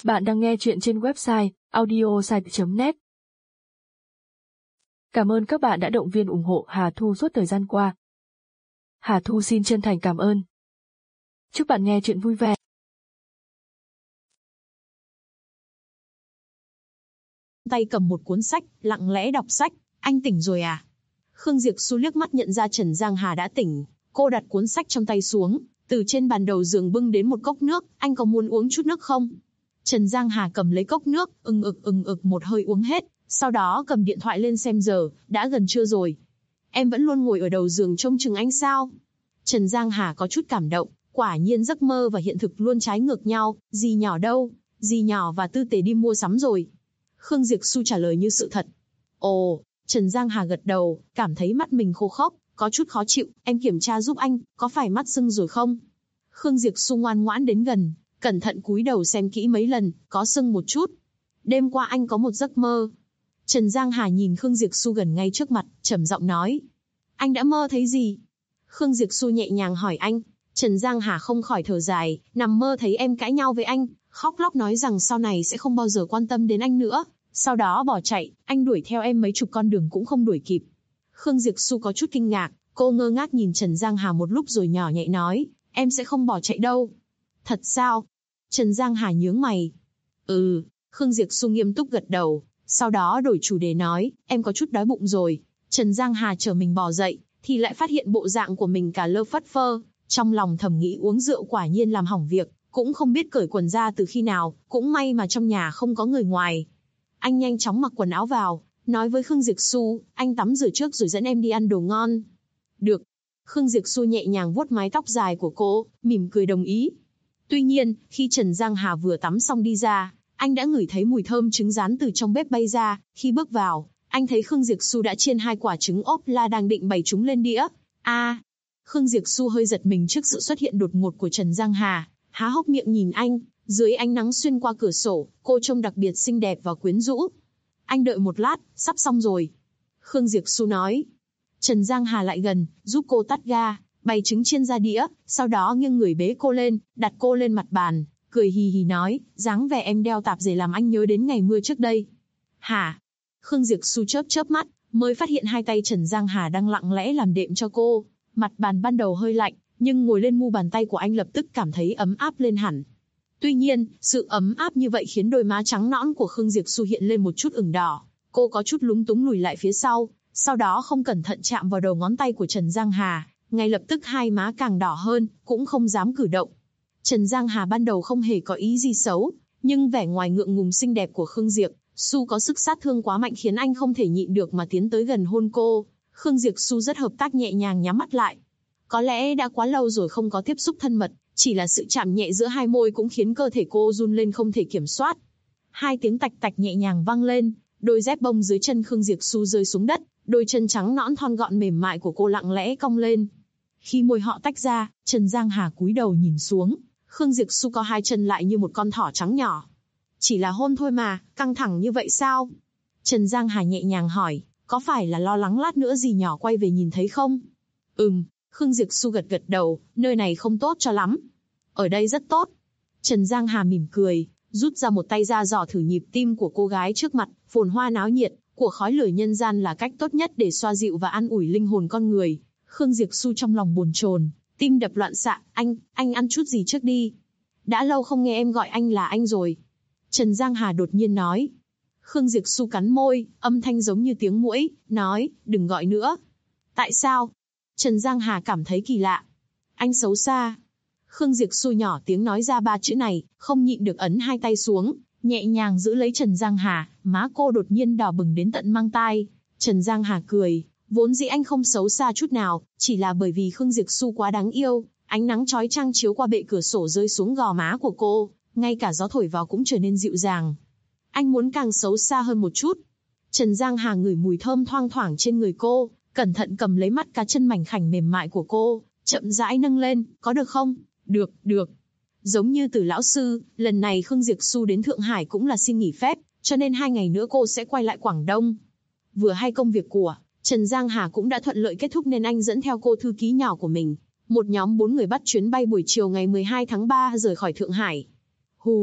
Bạn đang nghe chuyện trên website audiosite.net. Cảm ơn các bạn đã động viên ủng hộ Hà Thu suốt thời gian qua. Hà Thu xin chân thành cảm ơn. Chúc bạn nghe chuyện vui vẻ. Tay cầm một cuốn sách, lặng lẽ đọc sách. Anh tỉnh rồi à? Khương Diệp Xu liếc mắt nhận ra Trần Giang Hà đã tỉnh. Cô đặt cuốn sách trong tay xuống, từ trên bàn đầu giường bưng đến một cốc nước. Anh có muốn uống chút nước không? Trần Giang Hà cầm lấy cốc nước, ừng ực một hơi uống hết. Sau đó cầm điện thoại lên xem giờ, đã gần trưa rồi. Em vẫn luôn ngồi ở đầu giường trông chừng anh sao? Trần Giang Hà có chút cảm động. Quả nhiên giấc mơ và hiện thực luôn trái ngược nhau. Dì nhỏ đâu? Dì nhỏ và Tư Tề đi mua sắm rồi. Khương Diệp Xu trả lời như sự thật. Ồ, Trần Giang Hà gật đầu, cảm thấy mắt mình khô khốc, có chút khó chịu. Em kiểm tra giúp anh, có phải mắt sưng rồi không? Khương Diệp Xu ngoan ngoãn đến gần, cẩn thận cúi đầu xem kỹ mấy lần, có sưng một chút. Đêm qua anh có một giấc mơ. Trần Giang Hà nhìn Khương Diệp Xu gần ngay trước mặt, trầm giọng nói. Anh đã mơ thấy gì? Khương Diệp Xu nhẹ nhàng hỏi anh. Trần Giang Hà không khỏi thở dài, nằm mơ thấy em cãi nhau với anh, khóc lóc nói rằng sau này sẽ không bao giờ quan tâm đến anh nữa. Sau đó bỏ chạy, anh đuổi theo em mấy chục con đường cũng không đuổi kịp. Khương Diệp Xu có chút kinh ngạc, cô ngơ ngác nhìn Trần Giang Hà một lúc rồi nhỏ nhẹ nói, em sẽ không bỏ chạy đâu. Thật sao? Trần Giang Hà nhướng mày. Khương Diệp Xu nghiêm túc gật đầu, sau đó đổi chủ đề nói, em có chút đói bụng rồi. Trần Giang Hà chờ mình bò dậy, thì lại phát hiện bộ dạng của mình cả lơ phất phơ, trong lòng thầm nghĩ uống rượu quả nhiên làm hỏng việc, cũng không biết cởi quần ra từ khi nào, cũng may mà trong nhà không có người ngoài. Anh nhanh chóng mặc quần áo vào, nói với Khương Diệp Xu, anh tắm rửa trước rồi dẫn em đi ăn đồ ngon. Được. Khương Diệp Xu nhẹ nhàng vuốt mái tóc dài của cô, mỉm cười đồng ý. Tuy nhiên, khi Trần Giang Hà vừa tắm xong đi ra, anh đã ngửi thấy mùi thơm trứng rán từ trong bếp bay ra. Khi bước vào, anh thấy Khương Diệp Xu đã chiên 2 quả trứng ốp la đang định bày chúng lên đĩa. Khương Diệp Xu hơi giật mình trước sự xuất hiện đột ngột của Trần Giang Hà, há hốc miệng nhìn anh. Dưới ánh nắng xuyên qua cửa sổ, cô trông đặc biệt xinh đẹp và quyến rũ. Anh đợi một lát, sắp xong rồi. Khương Diệp Xu nói. Trần Giang Hà lại gần, giúp cô tắt ga, bày trứng chiên ra đĩa, sau đó nghiêng người bế cô lên, đặt cô lên mặt bàn, cười hì hì nói, dáng vẻ em đeo tạp dề làm anh nhớ đến ngày mưa trước đây. Hả? Khương Diệp Xu chớp chớp mắt, mới phát hiện hai tay Trần Giang Hà đang lặng lẽ làm đệm cho cô. Mặt bàn ban đầu hơi lạnh, nhưng ngồi lên mu bàn tay của anh lập tức cảm thấy ấm áp lên hẳn. Tuy nhiên, sự ấm áp như vậy khiến đôi má trắng nõn của Khương Diệp Xu hiện lên một chút ửng đỏ. Cô có chút lúng túng lùi lại phía sau đó không cẩn thận chạm vào đầu ngón tay của Trần Giang Hà, ngay lập tức hai má càng đỏ hơn, cũng không dám cử động. Trần Giang Hà ban đầu không hề có ý gì xấu, nhưng vẻ ngoài ngượng ngùng xinh đẹp của Khương Diệp Xu có sức sát thương quá mạnh khiến anh không thể nhịn được mà tiến tới gần hôn cô. Khương Diệp Xu rất hợp tác nhẹ nhàng nhắm mắt lại. Có lẽ đã quá lâu rồi không có tiếp xúc thân mật, chỉ là sự chạm nhẹ giữa hai môi cũng khiến cơ thể cô run lên không thể kiểm soát. 2 tiếng tạch tạch nhẹ nhàng vang lên, đôi dép bông dưới chân Khương Diệp Xu rơi xuống đất, đôi chân trắng nõn thon gọn mềm mại của cô lặng lẽ cong lên. Khi môi họ tách ra, Trần Giang Hà cúi đầu nhìn xuống, Khương Diệp Xu có 2 chân lại như một con thỏ trắng nhỏ. Chỉ là hôn thôi mà, căng thẳng như vậy sao? Trần Giang Hà nhẹ nhàng hỏi, có phải là lo lắng lát nữa dì nhỏ quay về nhìn thấy không? Khương Diệp Xu gật đầu, nơi này không tốt cho lắm. Ở đây rất tốt. Trần Giang Hà mỉm cười, rút ra một tay ra dò thử nhịp tim của cô gái trước mặt. Phồn hoa náo nhiệt, của khói lửa nhân gian là cách tốt nhất để xoa dịu và an ủi linh hồn con người. Khương Diệp Xu trong lòng bồn chồn, tim đập loạn xạ. Anh ăn chút gì trước đi. Đã lâu không nghe em gọi anh là anh rồi. Trần Giang Hà đột nhiên nói. Khương Diệp Xu cắn môi, âm thanh giống như tiếng muỗi, nói, đừng gọi nữa. Tại sao? Trần Giang Hà cảm thấy kỳ lạ. Anh xấu xa. Khương Diệp Xu nhỏ tiếng nói ra 3 chữ này, không nhịn được ấn 2 tay xuống, nhẹ nhàng giữ lấy Trần Giang Hà, má cô đột nhiên đỏ bừng đến tận mang tai. Trần Giang Hà cười, vốn dĩ anh không xấu xa chút nào, chỉ là bởi vì Khương Diệp Xu quá đáng yêu, ánh nắng chói chang chiếu qua bệ cửa sổ rơi xuống gò má của cô, ngay cả gió thổi vào cũng trở nên dịu dàng. Anh muốn càng xấu xa hơn một chút. Trần Giang Hà ngửi mùi thơm thoang thoảng trên người cô, cẩn thận cầm lấy mắt cá chân mảnh khảnh mềm mại của cô, chậm rãi nâng lên, có được không? Được. Giống như từ lão sư, lần này Khương Diệp Xu đến Thượng Hải cũng là xin nghỉ phép, cho nên 2 ngày nữa cô sẽ quay lại Quảng Đông. Vừa hay công việc của Trần Giang Hà cũng đã thuận lợi kết thúc nên anh dẫn theo cô thư ký nhỏ của mình. Một nhóm 4 người bắt chuyến bay buổi chiều ngày 12 tháng 3 rời khỏi Thượng Hải.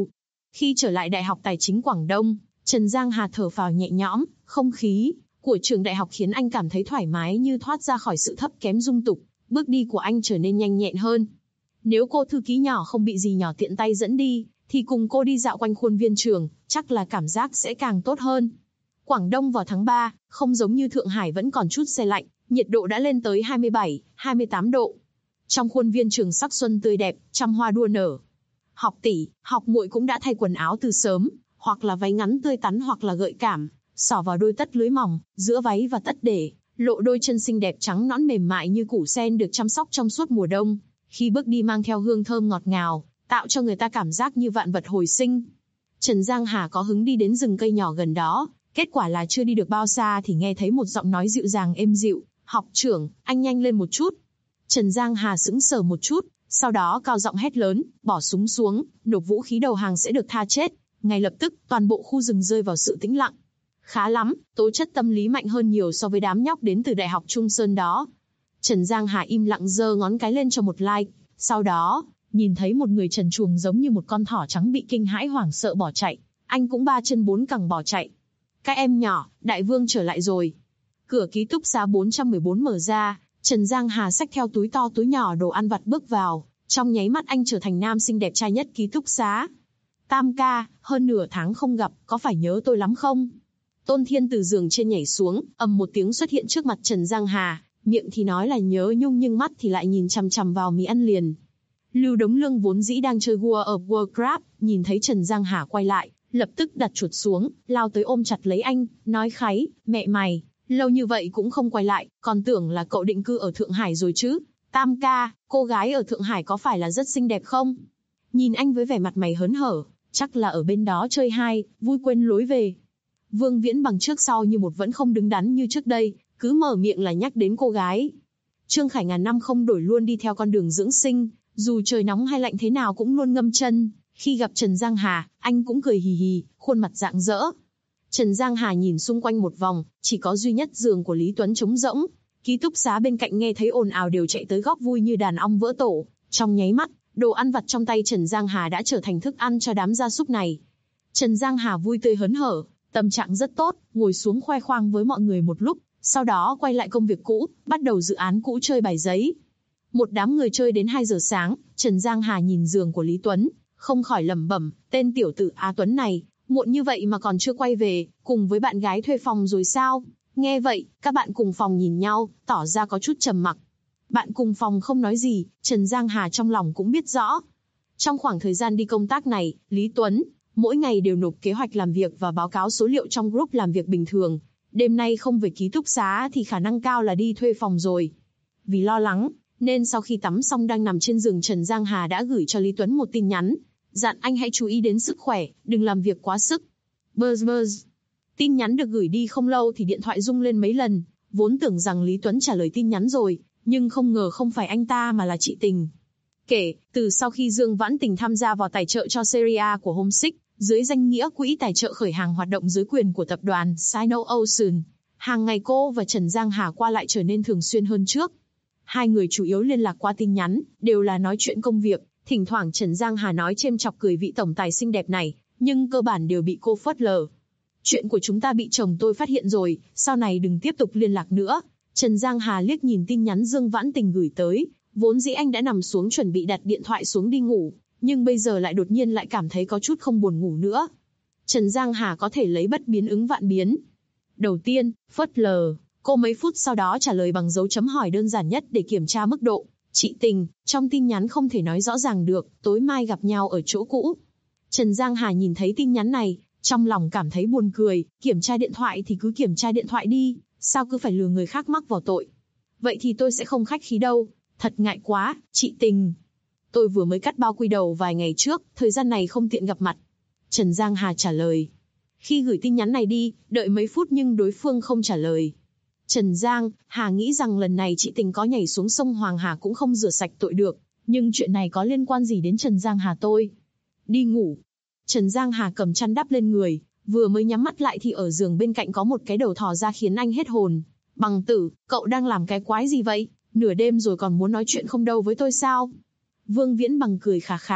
Khi trở lại Đại học Tài chính Quảng Đông, Trần Giang Hà thở phào nhẹ nhõm, không khí của trường đại học khiến anh cảm thấy thoải mái như thoát ra khỏi sự thấp kém dung tục, bước đi của anh trở nên nhanh nhẹn hơn. Nếu cô thư ký nhỏ không bị gì nhỏ tiện tay dẫn đi, thì cùng cô đi dạo quanh khuôn viên trường, chắc là cảm giác sẽ càng tốt hơn. Quảng Đông vào tháng 3, không giống như Thượng Hải vẫn còn chút se lạnh, nhiệt độ đã lên tới 27, 28 độ. Trong khuôn viên trường sắc xuân tươi đẹp, trăm hoa đua nở. Học tỷ, học muội cũng đã thay quần áo từ sớm, hoặc là váy ngắn tươi tắn hoặc là gợi cảm, xỏ vào đôi tất lưới mỏng, giữa váy và tất để lộ đôi chân xinh đẹp trắng nõn mềm mại như củ sen được chăm sóc trong suốt mùa đông. Khi bước đi mang theo hương thơm ngọt ngào, tạo cho người ta cảm giác như vạn vật hồi sinh. Trần Giang Hà có hứng đi đến rừng cây nhỏ gần đó, kết quả là chưa đi được bao xa thì nghe thấy một giọng nói dịu dàng êm dịu, học trưởng, anh nhanh lên một chút. Trần Giang Hà sững sờ một chút, sau đó cao giọng hét lớn, bỏ súng xuống, nộp vũ khí đầu hàng sẽ được tha chết. Ngay lập tức, toàn bộ khu rừng rơi vào sự tĩnh lặng. Khá lắm, tố chất tâm lý mạnh hơn nhiều so với đám nhóc đến từ Đại học Trung Sơn đó. Trần Giang Hà im lặng giơ ngón cái lên cho một like, sau đó, nhìn thấy một người trần truồng giống như một con thỏ trắng bị kinh hãi hoảng sợ bỏ chạy. Anh cũng 3 chân 4 cẳng bỏ chạy. Các em nhỏ, đại vương trở lại rồi. Cửa ký túc xá 414 mở ra, Trần Giang Hà xách theo túi to túi nhỏ đồ ăn vặt bước vào. Trong nháy mắt anh trở thành nam sinh đẹp trai nhất ký túc xá. Tam ca, hơn nửa tháng không gặp, có phải nhớ tôi lắm không? Tôn Thiên từ giường trên nhảy xuống, ầm một tiếng xuất hiện trước mặt Trần Giang Hà, miệng thì nói là nhớ nhung nhưng mắt thì lại nhìn chằm chằm vào mì ăn liền. Lưu Đống Lương vốn dĩ đang chơi World of Warcraft, nhìn thấy Trần Giang Hà quay lại, lập tức đặt chuột xuống, lao tới ôm chặt lấy anh, nói kháy, mẹ mày, lâu như vậy cũng không quay lại, còn tưởng là cậu định cư ở Thượng Hải rồi chứ. Tam ca, cô gái ở Thượng Hải có phải là rất xinh đẹp không? Nhìn anh với vẻ mặt mày hớn hở, chắc là ở bên đó chơi hai, vui quên lối về. Vương Viễn bằng trước sau như một vẫn không đứng đắn như trước đây, cứ mở miệng là nhắc đến cô gái. Trương Khải ngàn năm không đổi luôn đi theo con đường dưỡng sinh, dù trời nóng hay lạnh thế nào cũng luôn ngâm chân. Khi gặp Trần Giang Hà, anh cũng cười hì hì, khuôn mặt rạng rỡ. Trần Giang Hà nhìn xung quanh một vòng, chỉ có duy nhất giường của Lý Tuấn trống rỗng. Ký túc xá bên cạnh nghe thấy ồn ào đều chạy tới góp vui như đàn ong vỡ tổ. Trong nháy mắt, đồ ăn vặt trong tay Trần Giang Hà đã trở thành thức ăn cho đám gia súc này. Trần Giang Hà vui tươi hớn hở, tâm trạng rất tốt, ngồi xuống khoe khoang với mọi người một lúc, sau đó quay lại công việc cũ, bắt đầu dự án cũ chơi bài giấy. Một đám người chơi đến 2 giờ sáng, Trần Giang Hà nhìn giường của Lý Tuấn, không khỏi lẩm bẩm, tên tiểu tử Á Tuấn này, muộn như vậy mà còn chưa quay về, cùng với bạn gái thuê phòng rồi sao? Nghe vậy, các bạn cùng phòng nhìn nhau, tỏ ra có chút trầm mặc. Bạn cùng phòng không nói gì, Trần Giang Hà trong lòng cũng biết rõ. Trong khoảng thời gian đi công tác này, Lý Tuấn mỗi ngày đều nộp kế hoạch làm việc và báo cáo số liệu trong group làm việc bình thường. Đêm nay không về ký túc xá thì khả năng cao là đi thuê phòng rồi. Vì lo lắng, nên sau khi tắm xong đang nằm trên giường, Trần Giang Hà đã gửi cho Lý Tuấn một tin nhắn, dặn anh hãy chú ý đến sức khỏe, đừng làm việc quá sức. Buzz buzz. Tin nhắn được gửi đi không lâu thì điện thoại rung lên mấy lần, vốn tưởng rằng Lý Tuấn trả lời tin nhắn rồi, nhưng không ngờ không phải anh ta mà là chị Tình. Kể từ sau khi Dương Vãn Tình tham gia vào tài trợ cho Serie A của Homesick, dưới danh nghĩa quỹ tài trợ khởi hàng hoạt động dưới quyền của tập đoàn Sino-Ocean, hàng ngày cô và Trần Giang Hà qua lại trở nên thường xuyên hơn trước. Hai người chủ yếu liên lạc qua tin nhắn, đều là nói chuyện công việc, thỉnh thoảng Trần Giang Hà nói chêm chọc cười vị tổng tài xinh đẹp này, nhưng cơ bản đều bị cô phớt lờ. Chuyện của chúng ta bị chồng tôi phát hiện rồi, sau này đừng tiếp tục liên lạc nữa. Trần Giang Hà liếc nhìn tin nhắn Dương Vãn Tình gửi tới, vốn dĩ anh đã nằm xuống chuẩn bị đặt điện thoại xuống đi ngủ, nhưng bây giờ lại đột nhiên lại cảm thấy có chút không buồn ngủ nữa. Trần Giang Hà có thể lấy bất biến ứng vạn biến. Đầu tiên, phớt lờ, cô mấy phút sau đó trả lời bằng dấu chấm hỏi đơn giản nhất để kiểm tra mức độ. Chị Tình, trong tin nhắn không thể nói rõ ràng được, tối mai gặp nhau ở chỗ cũ. Trần Giang Hà nhìn thấy tin nhắn này, trong lòng cảm thấy buồn cười, kiểm tra điện thoại thì cứ kiểm tra điện thoại đi, sao cứ phải lừa người khác mắc vào tội. Vậy thì tôi sẽ không khách khí đâu, thật ngại quá, chị Tình. Tôi vừa mới cắt bao quy đầu vài ngày trước, thời gian này không tiện gặp mặt. Trần Giang Hà trả lời. Khi gửi tin nhắn này đi, đợi mấy phút nhưng đối phương không trả lời. Trần Giang Hà nghĩ rằng lần này chị Tình có nhảy xuống sông Hoàng Hà cũng không rửa sạch tội được, nhưng chuyện này có liên quan gì đến Trần Giang Hà tôi? Đi ngủ. Trần Giang Hà cầm chăn đắp lên người, vừa mới nhắm mắt lại thì ở giường bên cạnh có một cái đầu thò ra khiến anh hết hồn. Bằng tử, cậu đang làm cái quái gì vậy? Nửa đêm rồi còn muốn nói chuyện không đâu với tôi sao? Vương Viễn bằng cười khà khà,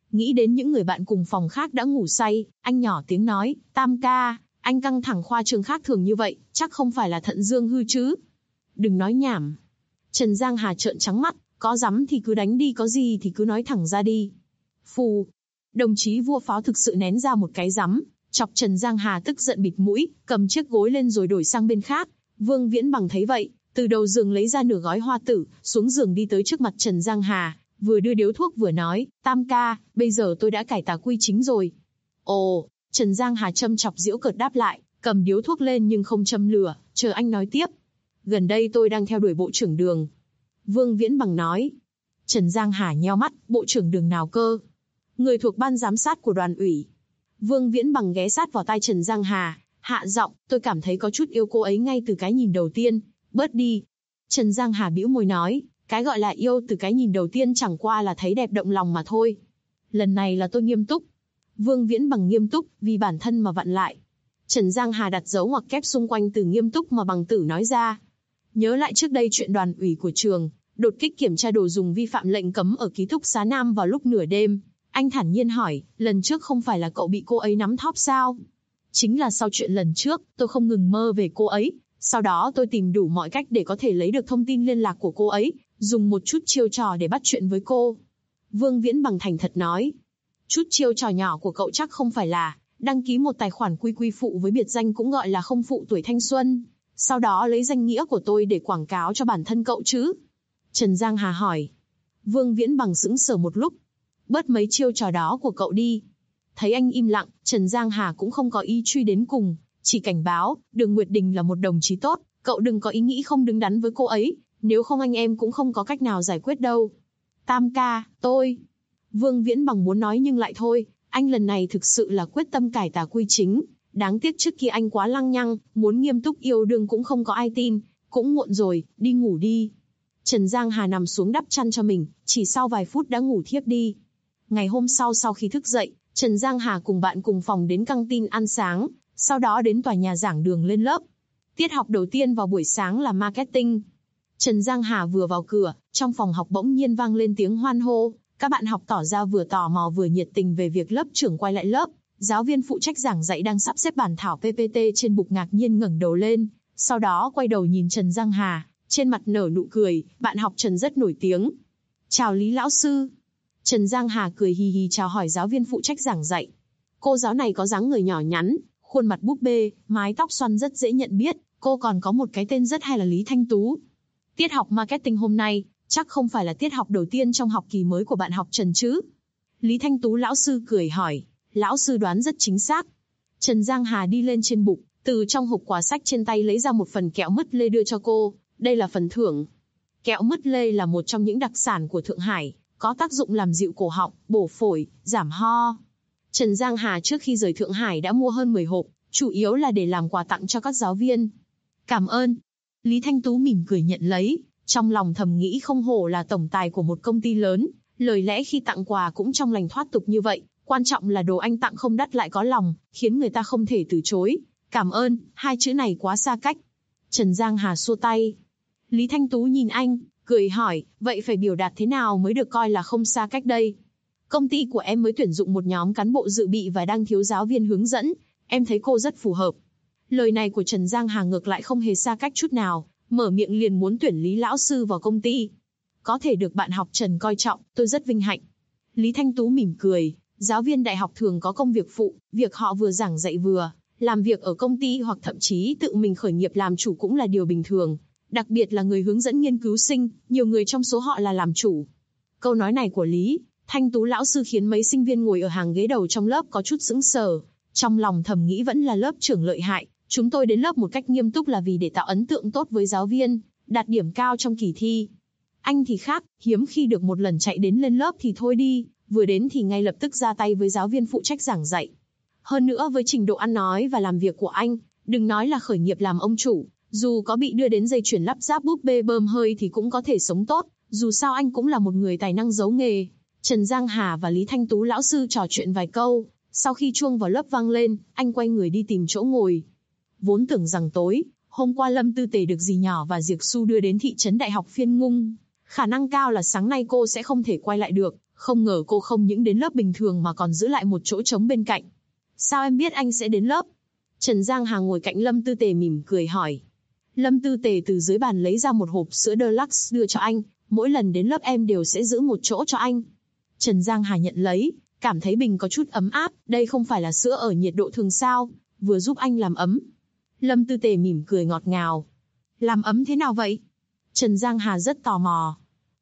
Nghĩ đến những người bạn cùng phòng khác đã ngủ say, anh nhỏ tiếng nói, Tam ca, anh căng thẳng khoa trương khác thường như vậy, chắc không phải là thận dương hư chứ? Đừng nói nhảm. Trần Giang Hà trợn trắng mắt, có dám thì cứ đánh đi, có gì thì cứ nói thẳng ra đi. Phù. Đồng chí vua pháo thực sự nén ra một cái rắm, chọc Trần Giang Hà tức giận bịt mũi, cầm chiếc gối lên rồi đổi sang bên khác. Vương Viễn Bằng thấy vậy, từ đầu giường lấy ra nửa gói hoa tử, xuống giường đi tới trước mặt Trần Giang Hà, vừa đưa điếu thuốc vừa nói, Tam ca, bây giờ tôi đã cải tà quy chính rồi. Ồ, Trần Giang Hà châm chọc giễu cợt đáp lại, cầm điếu thuốc lên nhưng không châm lửa, chờ anh nói tiếp. Gần đây tôi đang theo đuổi bộ trưởng Đường. Vương Viễn Bằng nói. Trần Giang Hà nheo mắt, bộ trưởng Đường nào cơ? Người thuộc ban giám sát của đoàn ủy. Vương Viễn Bằng ghé sát vào tai Trần Giang Hà, hạ giọng, tôi cảm thấy có chút yêu cô ấy ngay từ cái nhìn đầu tiên, bớt đi. Trần Giang Hà bĩu môi nói, cái gọi là yêu từ cái nhìn đầu tiên chẳng qua là thấy đẹp động lòng mà thôi. Lần này là tôi nghiêm túc. Vương Viễn Bằng nghiêm túc, vì bản thân mà vặn lại. Trần Giang Hà đặt dấu ngoặc kép xung quanh từ nghiêm túc mà Bằng tử nói ra. Nhớ lại trước đây chuyện đoàn ủy của trường, đột kích kiểm tra đồ dùng vi phạm lệnh cấm ở ký túc xá Nam vào lúc nửa đêm. Anh thản nhiên hỏi, lần trước không phải là cậu bị cô ấy nắm thóp sao? Chính là sau chuyện lần trước, tôi không ngừng mơ về cô ấy. Sau đó tôi tìm đủ mọi cách để có thể lấy được thông tin liên lạc của cô ấy, dùng một chút chiêu trò để bắt chuyện với cô. Vương Viễn Bằng thành thật nói. Chút chiêu trò nhỏ của cậu chắc không phải là đăng ký một tài khoản quy phụ với biệt danh cũng gọi là không phụ tuổi thanh xuân. Sau đó lấy danh nghĩa của tôi để quảng cáo cho bản thân cậu chứ? Trần Giang Hà hỏi. Vương Viễn Bằng sững sờ một lúc. Bớt mấy chiêu trò đó của cậu đi. Thấy anh im lặng, Trần Giang Hà cũng không có ý truy đến cùng, chỉ cảnh báo, Đường Nguyệt Đình là một đồng chí tốt, cậu đừng có ý nghĩ không đứng đắn với cô ấy, nếu không anh em cũng không có cách nào giải quyết đâu. Tam ca, tôi. Vương Viễn Bằng muốn nói nhưng lại thôi, anh lần này thực sự là quyết tâm cải tà quy chính, đáng tiếc trước kia anh quá lăng nhăng, muốn nghiêm túc yêu đương cũng không có ai tin, cũng muộn rồi, đi ngủ đi. Trần Giang Hà nằm xuống đắp chăn cho mình, chỉ sau vài phút đã ngủ thiếp đi. Ngày hôm sau khi thức dậy, Trần Giang Hà cùng bạn cùng phòng đến căng tin ăn sáng, sau đó đến tòa nhà giảng đường lên lớp. Tiết học đầu tiên vào buổi sáng là marketing. Trần Giang Hà vừa vào cửa, trong phòng học bỗng nhiên vang lên tiếng hoan hô, các bạn học tỏ ra vừa tò mò vừa nhiệt tình về việc lớp trưởng quay lại lớp. Giáo viên phụ trách giảng dạy đang sắp xếp bản thảo PPT trên bục ngạc nhiên ngẩng đầu lên, sau đó quay đầu nhìn Trần Giang Hà, trên mặt nở nụ cười, bạn học Trần rất nổi tiếng. Chào Lý lão sư. Trần Giang Hà cười hì hì chào hỏi giáo viên phụ trách giảng dạy. Cô giáo này có dáng người nhỏ nhắn, khuôn mặt búp bê, mái tóc xoăn rất dễ nhận biết, cô còn có một cái tên rất hay là Lý Thanh Tú. Tiết học marketing hôm nay, chắc không phải là tiết học đầu tiên trong học kỳ mới của bạn học Trần chứ? Lý Thanh Tú lão sư cười hỏi, lão sư đoán rất chính xác. Trần Giang Hà đi lên trên bục, từ trong hộp quà sách trên tay lấy ra một phần kẹo mứt lê đưa cho cô, đây là phần thưởng. Kẹo mứt lê là một trong những đặc sản của Thượng Hải, có tác dụng làm dịu cổ họng, bổ phổi, giảm ho. Trần Giang Hà trước khi rời Thượng Hải đã mua hơn 10 hộp, chủ yếu là để làm quà tặng cho các giáo viên. Cảm ơn. Lý Thanh Tú mỉm cười nhận lấy, trong lòng thầm nghĩ không hổ là tổng tài của một công ty lớn, lời lẽ khi tặng quà cũng trong lành thoát tục như vậy, quan trọng là đồ anh tặng không đắt lại có lòng, khiến người ta không thể từ chối. Cảm ơn, hai chữ này quá xa cách. Trần Giang Hà xua tay. Lý Thanh Tú nhìn anh, cười hỏi, vậy phải biểu đạt thế nào mới được coi là không xa cách đây? Công ty của em mới tuyển dụng một nhóm cán bộ dự bị và đang thiếu giáo viên hướng dẫn, em thấy cô rất phù hợp. Lời này của Trần Giang Hà ngược lại không hề xa cách chút nào, mở miệng liền muốn tuyển Lý lão sư vào công ty. Có thể được bạn học Trần coi trọng, tôi rất vinh hạnh. Lý Thanh Tú mỉm cười, giáo viên đại học thường có công việc phụ, việc họ vừa giảng dạy vừa làm việc ở công ty hoặc thậm chí tự mình khởi nghiệp làm chủ cũng là điều bình thường. Đặc biệt là người hướng dẫn nghiên cứu sinh, nhiều người trong số họ là làm chủ. Câu nói này của Lý Thanh Tú lão sư khiến mấy sinh viên ngồi ở hàng ghế đầu trong lớp có chút sững sờ. Trong lòng thầm nghĩ vẫn là lớp trưởng lợi hại, chúng tôi đến lớp một cách nghiêm túc là vì để tạo ấn tượng tốt với giáo viên, đạt điểm cao trong kỳ thi. Anh thì khác, hiếm khi được một lần chạy đến lên lớp thì thôi đi, vừa đến thì ngay lập tức ra tay với giáo viên phụ trách giảng dạy. Hơn nữa với trình độ ăn nói và làm việc của anh, đừng nói là khởi nghiệp làm ông chủ, dù có bị đưa đến dây chuyền lắp ráp búp bê bơm hơi thì cũng có thể sống tốt, dù sao anh cũng là một người tài năng giấu nghề. Trần Giang Hà và Lý Thanh Tú lão sư trò chuyện vài câu, sau khi chuông vào lớp vang lên, anh quay người đi tìm chỗ ngồi. Vốn tưởng rằng tối, hôm qua Lâm Tư Tề được dì nhỏ và Diệc Xu đưa đến thị trấn Đại học Phiên Ngung. Khả năng cao là sáng nay cô sẽ không thể quay lại được, không ngờ cô không những đến lớp bình thường mà còn giữ lại một chỗ trống bên cạnh. Sao em biết anh sẽ đến lớp? Trần Giang Hà ngồi cạnh Lâm Tư Tề mỉm cười hỏi. Lâm Tư Tề từ dưới bàn lấy ra một hộp sữa Deluxe đưa cho anh, mỗi lần đến lớp em đều sẽ giữ một chỗ cho anh. Trần Giang Hà nhận lấy, cảm thấy bình có chút ấm áp, đây không phải là sữa ở nhiệt độ thường sao, vừa giúp anh làm ấm. Lâm Tư Tề mỉm cười ngọt ngào. Làm ấm thế nào vậy? Trần Giang Hà rất tò mò.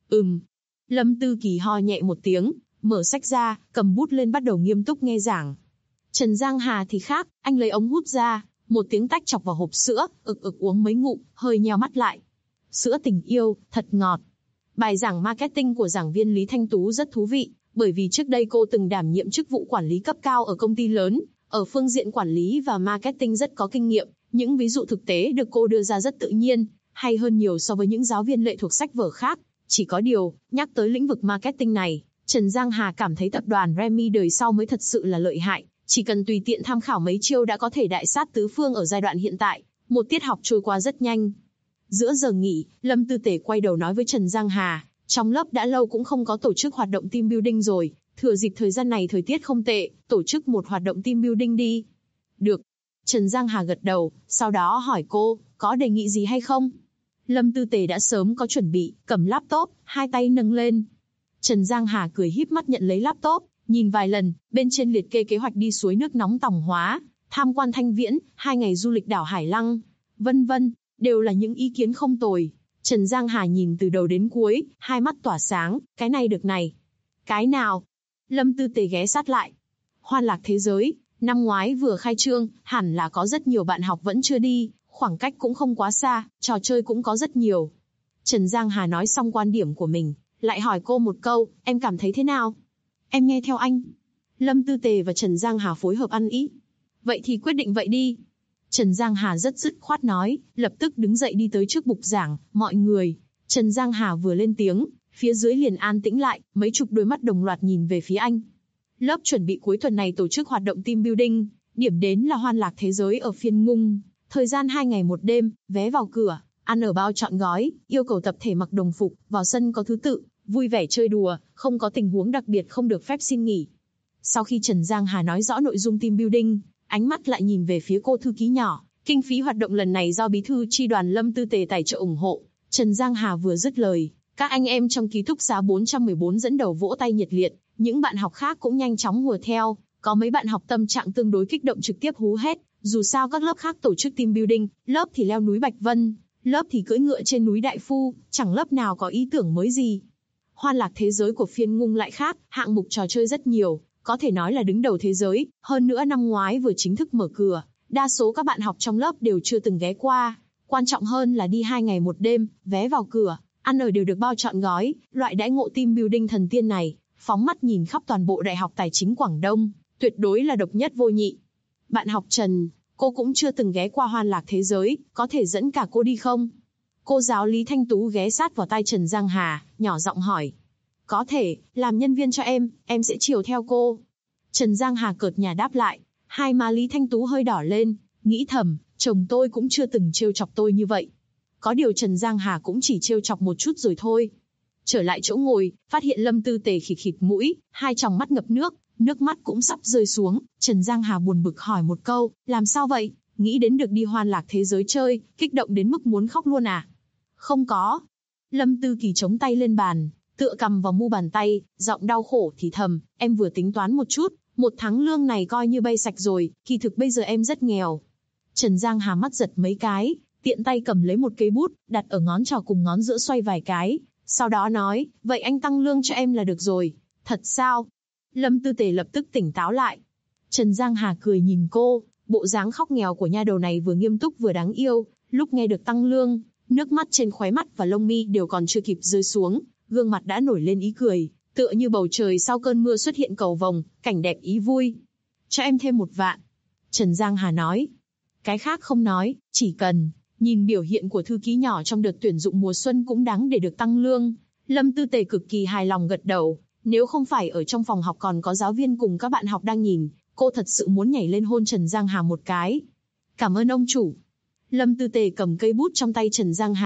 Lâm Tư Kỳ ho nhẹ một tiếng, mở sách ra, cầm bút lên bắt đầu nghiêm túc nghe giảng. Trần Giang Hà thì khác, anh lấy ống hút ra, một tiếng tách chọc vào hộp sữa, uống mấy ngụm, hơi nheo mắt lại. Sữa tình yêu, thật ngọt. Bài giảng marketing của giảng viên Lý Thanh Tú rất thú vị, bởi vì trước đây cô từng đảm nhiệm chức vụ quản lý cấp cao ở công ty lớn, ở phương diện quản lý và marketing rất có kinh nghiệm, những ví dụ thực tế được cô đưa ra rất tự nhiên, hay hơn nhiều so với những giáo viên lệ thuộc sách vở khác. Chỉ có điều, nhắc tới lĩnh vực marketing này, Trần Giang Hà cảm thấy tập đoàn Remy đời sau mới thật sự là lợi hại, chỉ cần tùy tiện tham khảo mấy chiêu đã có thể đại sát tứ phương ở giai đoạn hiện tại, một tiết học trôi qua rất nhanh. Giữa giờ nghỉ, Lâm Tư Tề quay đầu nói với Trần Giang Hà, trong lớp đã lâu cũng không có tổ chức hoạt động team building rồi, thừa dịp thời gian này thời tiết không tệ, tổ chức một hoạt động team building đi. Được. Trần Giang Hà gật đầu, sau đó hỏi cô, có đề nghị gì hay không? Lâm Tư Tề đã sớm có chuẩn bị, cầm laptop, hai tay nâng lên. Trần Giang Hà cười híp mắt nhận lấy laptop, nhìn vài lần, bên trên liệt kê kế hoạch đi suối nước nóng Tòng Hóa, tham quan Thanh Viễn, 2 ngày du lịch đảo Hải Lăng, vân vân, đều là những ý kiến không tồi. Trần Giang Hà nhìn từ đầu đến cuối, hai mắt tỏa sáng, cái này được này. Cái nào? Lâm Tư Tề ghé sát lại. Hoan Lạc Thế Giới, năm ngoái vừa khai trương, hẳn là có rất nhiều bạn học vẫn chưa đi, khoảng cách cũng không quá xa, trò chơi cũng có rất nhiều. Trần Giang Hà nói xong quan điểm của mình, lại hỏi cô một câu, em cảm thấy thế nào? Em nghe theo anh. Lâm Tư Tề và Trần Giang Hà phối hợp ăn ý. Vậy thì quyết định vậy đi. Trần Giang Hà rất dứt khoát nói, lập tức đứng dậy đi tới trước bục giảng, mọi người. Trần Giang Hà vừa lên tiếng, phía dưới liền an tĩnh lại, mấy chục đôi mắt đồng loạt nhìn về phía anh. Lớp chuẩn bị cuối tuần này tổ chức hoạt động team building, điểm đến là Hoan Lạc Thế Giới ở Phiên Ngung, thời gian 2 ngày 1 đêm, vé vào cửa, ăn ở bao trọn gói, yêu cầu tập thể mặc đồng phục, vào sân có thứ tự, vui vẻ chơi đùa, không có tình huống đặc biệt không được phép xin nghỉ. Sau khi Trần Giang Hà nói rõ nội dung team building, ánh mắt lại nhìn về phía cô thư ký nhỏ, kinh phí hoạt động lần này do bí thư chi đoàn Lâm Tư Tề tài trợ ủng hộ. Trần Giang Hà vừa dứt lời, các anh em trong ký túc xá 414 dẫn đầu vỗ tay nhiệt liệt, những bạn học khác cũng nhanh chóng hùa theo, có mấy bạn học tâm trạng tương đối kích động trực tiếp hú hét, dù sao các lớp khác tổ chức team building, lớp thì leo núi Bạch Vân, lớp thì cưỡi ngựa trên núi Đại Phu, chẳng lớp nào có ý tưởng mới gì. Hoan Lạc Thế Giới của Phiên Ngung lại khác, hạng mục trò chơi rất nhiều, có thể nói là đứng đầu thế giới, hơn nữa năm ngoái vừa chính thức mở cửa, đa số các bạn học trong lớp đều chưa từng ghé qua. Quan trọng hơn là đi 2 ngày 1 đêm, vé vào cửa, ăn ở đều được bao trọn gói, loại đãi ngộ team building thần tiên này, phóng mắt nhìn khắp toàn bộ Đại học Tài chính Quảng Đông, tuyệt đối là độc nhất vô nhị. Bạn học Trần, cô cũng chưa từng ghé qua Hoan Lạc Thế Giới, có thể dẫn cả cô đi không? Cô giáo Lý Thanh Tú ghé sát vào tai Trần Giang Hà, nhỏ giọng hỏi. Có thể, làm nhân viên cho em sẽ chiều theo cô. Trần Giang Hà cợt nhả đáp lại, hai má Lý Thanh Tú hơi đỏ lên, nghĩ thầm, chồng tôi cũng chưa từng trêu chọc tôi như vậy. Có điều Trần Giang Hà cũng chỉ trêu chọc một chút rồi thôi. Trở lại chỗ ngồi, phát hiện Lâm Tư Tề khịt khịt mũi, hai tròng mắt ngập nước mắt cũng sắp rơi xuống. Trần Giang Hà buồn bực hỏi một câu, làm sao vậy? Nghĩ đến được đi Hoan Lạc Thế Giới chơi, kích động đến mức muốn khóc luôn à? Không có. Lâm Tư Kỳ chống tay lên bàn, tựa cầm vào mu bàn tay, giọng đau khổ thì thầm, em vừa tính toán một chút, 1 tháng lương này coi như bay sạch rồi, kỳ thực bây giờ em rất nghèo. Trần Giang Hà mắt giật mấy cái, tiện tay cầm lấy một cây bút, đặt ở ngón trỏ cùng ngón giữa xoay vài cái, sau đó nói, vậy anh tăng lương cho em là được rồi. Thật sao? Lâm Tư Tề lập tức tỉnh táo lại. Trần Giang Hà cười nhìn cô, bộ dáng khóc nghèo của nha đầu này vừa nghiêm túc vừa đáng yêu, lúc nghe được tăng lương, nước mắt trên khóe mắt và lông mi đều còn chưa kịp rơi xuống, gương mặt đã nổi lên ý cười, tựa như bầu trời sau cơn mưa xuất hiện cầu vồng, cảnh đẹp ý vui. Cho em thêm 1 vạn. Trần Giang Hà nói. Cái khác không nói, chỉ cần nhìn biểu hiện của thư ký nhỏ trong đợt tuyển dụng mùa xuân cũng đáng để được tăng lương. Lâm Tư Tề cực kỳ hài lòng gật đầu, nếu không phải ở trong phòng học còn có giáo viên cùng các bạn học đang nhìn, cô thật sự muốn nhảy lên hôn Trần Giang Hà một cái. Cảm ơn ông chủ. Lâm Tư Tề cầm cây bút trong tay Trần Giang Hà,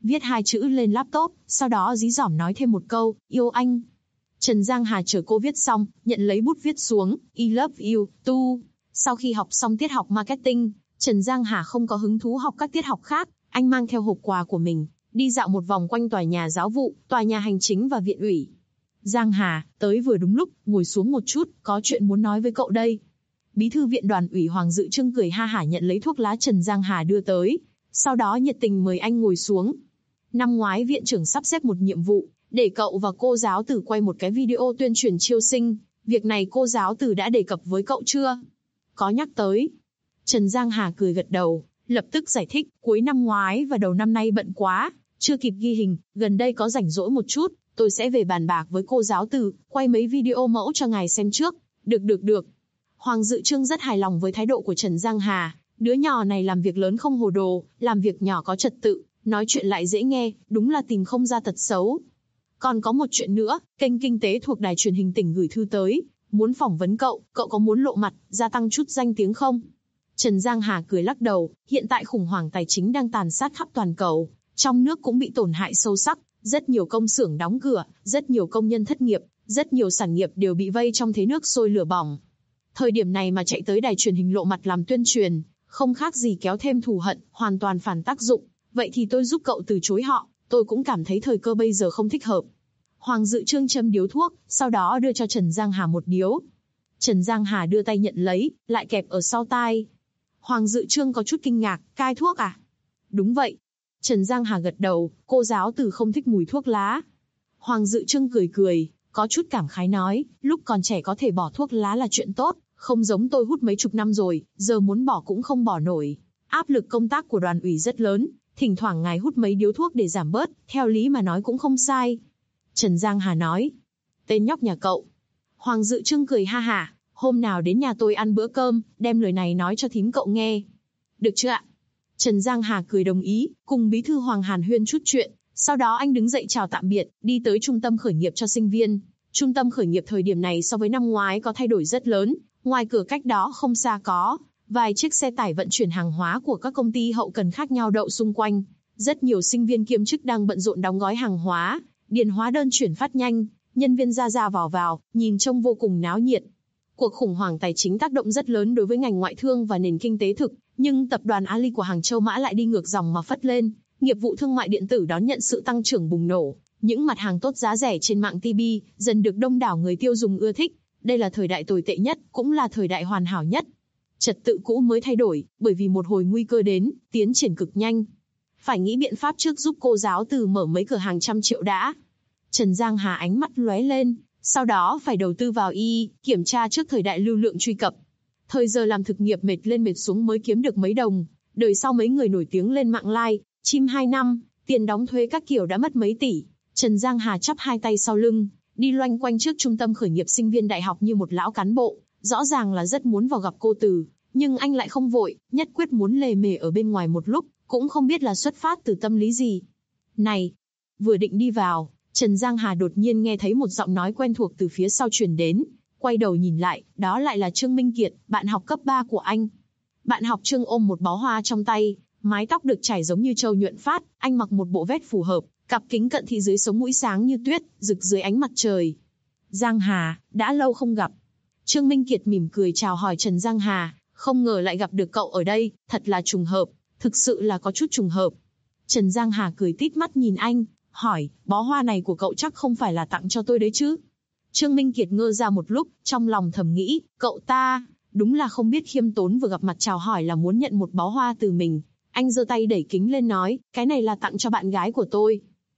viết 2 chữ lên laptop, sau đó dí dỏm nói thêm một câu, yêu anh. Trần Giang Hà chờ cô viết xong, nhận lấy bút viết xuống, I love you, too. Sau khi học xong tiết học marketing, Trần Giang Hà không có hứng thú học các tiết học khác, anh mang theo hộp quà của mình, đi dạo một vòng quanh tòa nhà giáo vụ, tòa nhà hành chính và viện ủy. Giang Hà, tới vừa đúng lúc, ngồi xuống một chút, có chuyện muốn nói với cậu đây. Bí thư viện đoàn ủy Hoàng Dự Trương cười ha hả nhận lấy thuốc lá Trần Giang Hà đưa tới, sau đó nhiệt tình mời anh ngồi xuống. Năm ngoái viện trưởng sắp xếp một nhiệm vụ, để cậu và cô giáo tử quay một cái video tuyên truyền chiêu sinh, việc này cô giáo tử đã đề cập với cậu chưa? Có nhắc tới. Trần Giang Hà cười gật đầu, lập tức giải thích, cuối năm ngoái và đầu năm nay bận quá, chưa kịp ghi hình, gần đây có rảnh rỗi một chút, tôi sẽ về bàn bạc với cô giáo tử, quay mấy video mẫu cho ngài xem trước. Được. Hoàng Dự Trương rất hài lòng với thái độ của Trần Giang Hà, đứa nhỏ này làm việc lớn không hồ đồ, làm việc nhỏ có trật tự, nói chuyện lại dễ nghe, đúng là tìm không ra tật xấu. Còn có một chuyện nữa, kênh kinh tế thuộc đài truyền hình tỉnh gửi thư tới, muốn phỏng vấn cậu có muốn lộ mặt, gia tăng chút danh tiếng không? Trần Giang Hà cười lắc đầu, hiện tại khủng hoảng tài chính đang tàn sát khắp toàn cầu, trong nước cũng bị tổn hại sâu sắc, rất nhiều công xưởng đóng cửa, rất nhiều công nhân thất nghiệp, rất nhiều sản nghiệp đều bị vây trong thế nước sôi lửa bỏng. Thời điểm này mà chạy tới đài truyền hình lộ mặt làm tuyên truyền, không khác gì kéo thêm thù hận, hoàn toàn phản tác dụng. Vậy thì tôi giúp cậu từ chối họ, tôi cũng cảm thấy thời cơ bây giờ không thích hợp. Hoàng Dự Trương châm điếu thuốc, sau đó đưa cho Trần Giang Hà một điếu. Trần Giang Hà đưa tay nhận lấy, lại kẹp ở sau tai. Hoàng Dự Trương có chút kinh ngạc, cai thuốc à? Đúng vậy. Trần Giang Hà gật đầu, cô giáo tử không thích mùi thuốc lá. Hoàng Dự Trương cười, có chút cảm khái nói, lúc còn trẻ có thể bỏ thuốc lá là chuyện tốt, không giống tôi hút mấy chục năm rồi, giờ muốn bỏ cũng không bỏ nổi. Áp lực công tác của đoàn ủy rất lớn, thỉnh thoảng ngài hút mấy điếu thuốc để giảm bớt, theo lý mà nói cũng không sai. Trần Giang Hà nói, tên nhóc nhà cậu. Hoàng Dự Trương cười ha hả, hôm nào đến nhà tôi ăn bữa cơm, đem lời này nói cho thím cậu nghe. Được chưa ạ? Trần Giang Hà cười đồng ý, cùng bí thư Hoàng hàn huyên chút chuyện, sau đó anh đứng dậy chào tạm biệt, đi tới trung tâm khởi nghiệp cho sinh viên. Trung tâm khởi nghiệp thời điểm này so với năm ngoái có thay đổi rất lớn, ngoài cửa cách đó không xa có vài chiếc xe tải vận chuyển hàng hóa của các công ty hậu cần khác nhau đậu xung quanh. Rất nhiều sinh viên kiêm chức đang bận rộn đóng gói hàng hóa, điền hóa đơn chuyển phát nhanh, nhân viên ra vào, nhìn trông vô cùng náo nhiệt. Cuộc khủng hoảng tài chính tác động rất lớn đối với ngành ngoại thương và nền kinh tế thực, nhưng tập đoàn Ali của Hàng Châu Mã lại đi ngược dòng mà phất lên, nghiệp vụ thương mại điện tử đón nhận sự tăng trưởng bùng nổ. Những mặt hàng tốt giá rẻ trên mạng TB dần được đông đảo người tiêu dùng ưa thích. Đây là thời đại tồi tệ nhất, cũng là thời đại hoàn hảo nhất. Trật tự cũ mới thay đổi, bởi vì một hồi nguy cơ đến, tiến triển cực nhanh. Phải nghĩ biện pháp trước giúp cô giáo từ mở mấy cửa hàng trăm triệu đã. Trần Giang Hà ánh mắt lóe lên, sau đó phải đầu tư vào kiểm tra trước thời đại lưu lượng truy cập. Thời giờ làm thực nghiệp mệt lên mệt xuống mới kiếm được mấy đồng, đời sau mấy người nổi tiếng lên mạng like, chim 2 năm, tiền đóng thuế các kiểu đã mất mấy tỷ. Trần Giang Hà chắp hai tay sau lưng, đi loanh quanh trước trung tâm khởi nghiệp sinh viên đại học như một lão cán bộ, rõ ràng là rất muốn vào gặp cô Từ, nhưng anh lại không vội, nhất quyết muốn lề mề ở bên ngoài một lúc, cũng không biết là xuất phát từ tâm lý gì. Này! Vừa định đi vào, Trần Giang Hà đột nhiên nghe thấy một giọng nói quen thuộc từ phía sau truyền đến, quay đầu nhìn lại, đó lại là Trương Minh Kiệt, bạn học cấp 3 của anh. Bạn học Trương ôm một bó hoa trong tay, mái tóc được chải giống như châu nhuận phát, anh mặc một bộ vest phù hợp, cặp kính cận thị dưới sống mũi sáng như tuyết, rực dưới ánh mặt trời. Giang Hà, đã lâu không gặp. Trương Minh Kiệt mỉm cười chào hỏi Trần Giang Hà, không ngờ lại gặp được cậu ở đây, thật là trùng hợp, thực sự là có chút trùng hợp. Trần Giang Hà cười tít mắt nhìn anh, hỏi, bó hoa này của cậu chắc không phải là tặng cho tôi đấy chứ? Trương Minh Kiệt ngơ ra một lúc, trong lòng thầm nghĩ, cậu ta, đúng là không biết khiêm tốn, vừa gặp mặt chào hỏi là muốn nhận một bó hoa từ mình. Anh giơ tay đẩy kính lên nói, cái này là tặng cho bạn gái của tôi.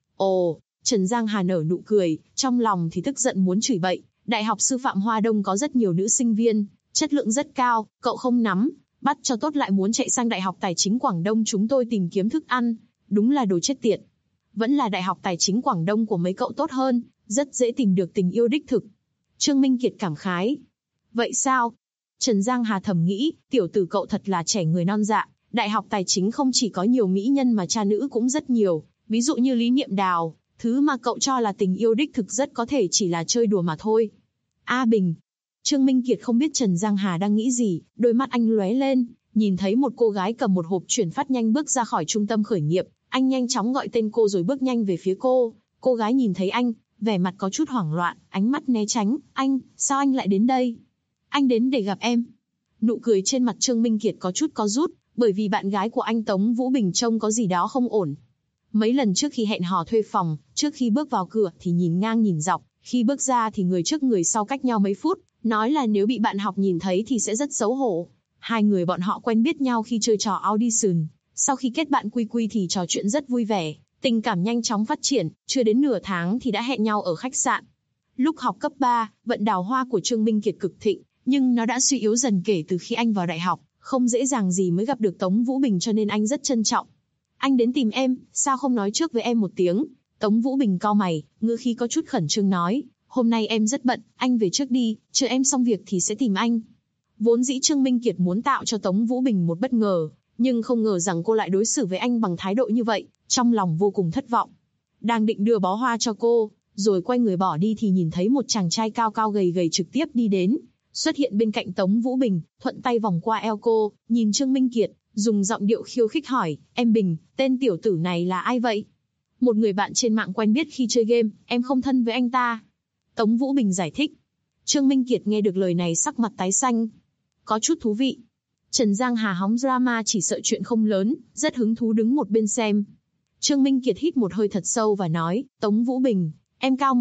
Ồ, Trần Giang Hà nở nụ cười, trong lòng thì tức giận muốn chửi bậy. Đại học Sư phạm Hoa Đông có rất nhiều nữ sinh viên, chất lượng rất cao, cậu không nắm, bắt cho tốt lại muốn chạy sang Đại học Tài chính Quảng Đông chúng tôi tìm kiếm thức ăn, đúng là đồ chết tiệt. Vẫn là Đại học Tài chính Quảng Đông của mấy cậu tốt hơn, rất dễ tìm được tình yêu đích thực. Trương Minh Kiệt cảm khái. Vậy sao? Trần Giang Hà thầm nghĩ, tiểu tử cậu thật là trẻ người non dạ. Đại học Tài chính không chỉ có nhiều mỹ nhân mà cha nữ cũng rất nhiều, ví dụ như Lý Niệm Đào, thứ mà cậu cho là tình yêu đích thực rất có thể chỉ là chơi đùa mà thôi. A Bình. Trương Minh Kiệt không biết Trần Giang Hà đang nghĩ gì, đôi mắt anh lóe lên, nhìn thấy một cô gái cầm một hộp chuyển phát nhanh bước ra khỏi trung tâm khởi nghiệp, Anh nhanh chóng gọi tên cô rồi bước nhanh về phía cô. Cô gái nhìn thấy anh, vẻ mặt có chút hoảng loạn, ánh mắt né tránh. Anh, sao anh lại đến đây? Anh đến để gặp em. Nụ cười trên mặt Trương Minh Kiệt có chút co rút, bởi vì bạn gái của anh Tống Vũ Bình trông có gì đó không ổn. Mấy lần trước khi hẹn hò thuê phòng, trước khi bước vào cửa thì nhìn ngang nhìn dọc, khi bước ra thì người trước người sau cách nhau mấy phút, nói là nếu bị bạn học nhìn thấy thì sẽ rất xấu hổ. Hai người bọn họ quen biết nhau khi chơi trò audition, sau khi kết bạn quy quy thì trò chuyện rất vui vẻ, tình cảm nhanh chóng phát triển, chưa đến nửa tháng thì đã hẹn nhau ở khách sạn. Lúc học cấp 3, vận đào hoa của Trương Minh Kiệt cực thịnh, nhưng nó đã suy yếu dần kể từ khi anh vào đại học, không dễ dàng gì mới gặp được Tống Vũ Bình cho nên anh rất trân trọng. Anh đến tìm em, sao không nói trước với em một tiếng? Tống Vũ Bình cau mày, ngữ khí có chút khẩn trương nói, hôm nay em rất bận, anh về trước đi, chờ em xong việc thì sẽ tìm anh. Vốn dĩ Trương Minh Kiệt muốn tạo cho Tống Vũ Bình một bất ngờ, nhưng không ngờ rằng cô lại đối xử với anh bằng thái độ như vậy, trong lòng vô cùng thất vọng. Đang định đưa bó hoa cho cô, rồi quay người bỏ đi thì nhìn thấy một chàng trai cao cao gầy gầy trực tiếp đi đến, xuất hiện bên cạnh Tống Vũ Bình, thuận tay vòng qua eo cô, nhìn Trương Minh Kiệt, dùng giọng điệu khiêu khích hỏi, em Bình, tên tiểu tử này là ai vậy? Một người bạn trên mạng quen biết khi chơi game, em không thân với anh ta. Tống Vũ Bình giải thích. Trương Minh Kiệt nghe được lời này sắc mặt tái xanh. Có chút thú vị. Trần Giang Hà hóng drama chỉ sợ chuyện không lớn, rất hứng thú đứng một bên xem. Trương Minh Kiệt hít một hơi thật sâu và nói, Tống Vũ Bình, em cao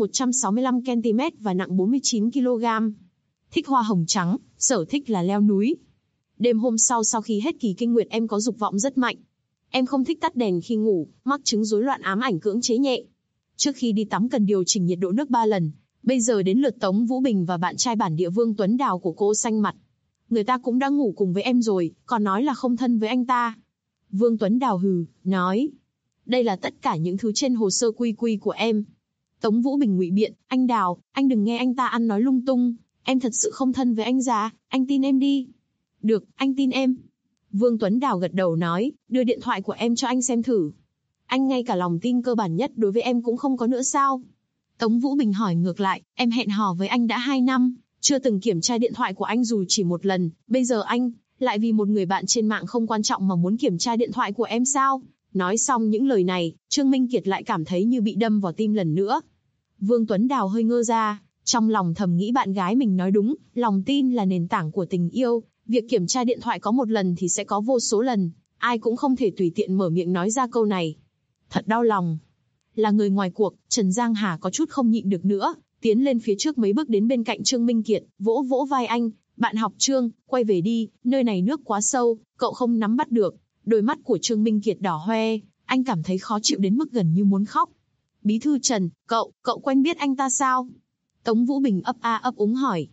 165cm và nặng 49kg. Thích hoa hồng trắng, sở thích là leo núi. Đêm hôm sau khi hết kỳ kinh nguyệt em có dục vọng rất mạnh. Em không thích tắt đèn khi ngủ, mắc chứng rối loạn ám ảnh cưỡng chế nhẹ. Trước khi đi tắm cần điều chỉnh nhiệt độ nước 3 lần. Bây giờ đến lượt Tống Vũ Bình và bạn trai bản địa Vương Tuấn Đào của cô xanh mặt. Người ta cũng đã ngủ cùng với em rồi, còn nói là không thân với anh ta. Vương Tuấn Đào hừ, nói. Đây là tất cả những thứ trên hồ sơ quy quy của em. Tống Vũ Bình ngụy biện, anh Đào, anh đừng nghe anh ta ăn nói lung tung. Em thật sự không thân với anh già, anh tin em đi. Được, anh tin em. Vương Tuấn Đào gật đầu nói, đưa điện thoại của em cho anh xem thử. Anh ngay cả lòng tin cơ bản nhất đối với em cũng không có nữa sao? Tống Vũ Bình hỏi ngược lại, em hẹn hò với anh đã 2 năm, chưa từng kiểm tra điện thoại của anh dù chỉ một lần, bây giờ anh lại vì một người bạn trên mạng không quan trọng mà muốn kiểm tra điện thoại của em sao? Nói xong những lời này, Trương Minh Kiệt lại cảm thấy như bị đâm vào tim lần nữa. Vương Tuấn Đào hơi ngơ ra, trong lòng thầm nghĩ bạn gái mình nói đúng, lòng tin là nền tảng của tình yêu, việc kiểm tra điện thoại có một lần thì sẽ có vô số lần, ai cũng không thể tùy tiện mở miệng nói ra câu này. Thật đau lòng. Là người ngoài cuộc, Trần Giang Hà có chút không nhịn được nữa, tiến lên phía trước mấy bước đến bên cạnh Trương Minh Kiệt, vỗ vỗ vai anh, bạn học Trương, quay về đi, nơi này nước quá sâu, cậu không nắm bắt được. Đôi mắt của Trương Minh Kiệt đỏ hoe, anh cảm thấy khó chịu đến mức gần như muốn khóc. Bí thư Trần, cậu quen biết anh ta sao? Tống Vũ Bình ấp a ấp úng hỏi.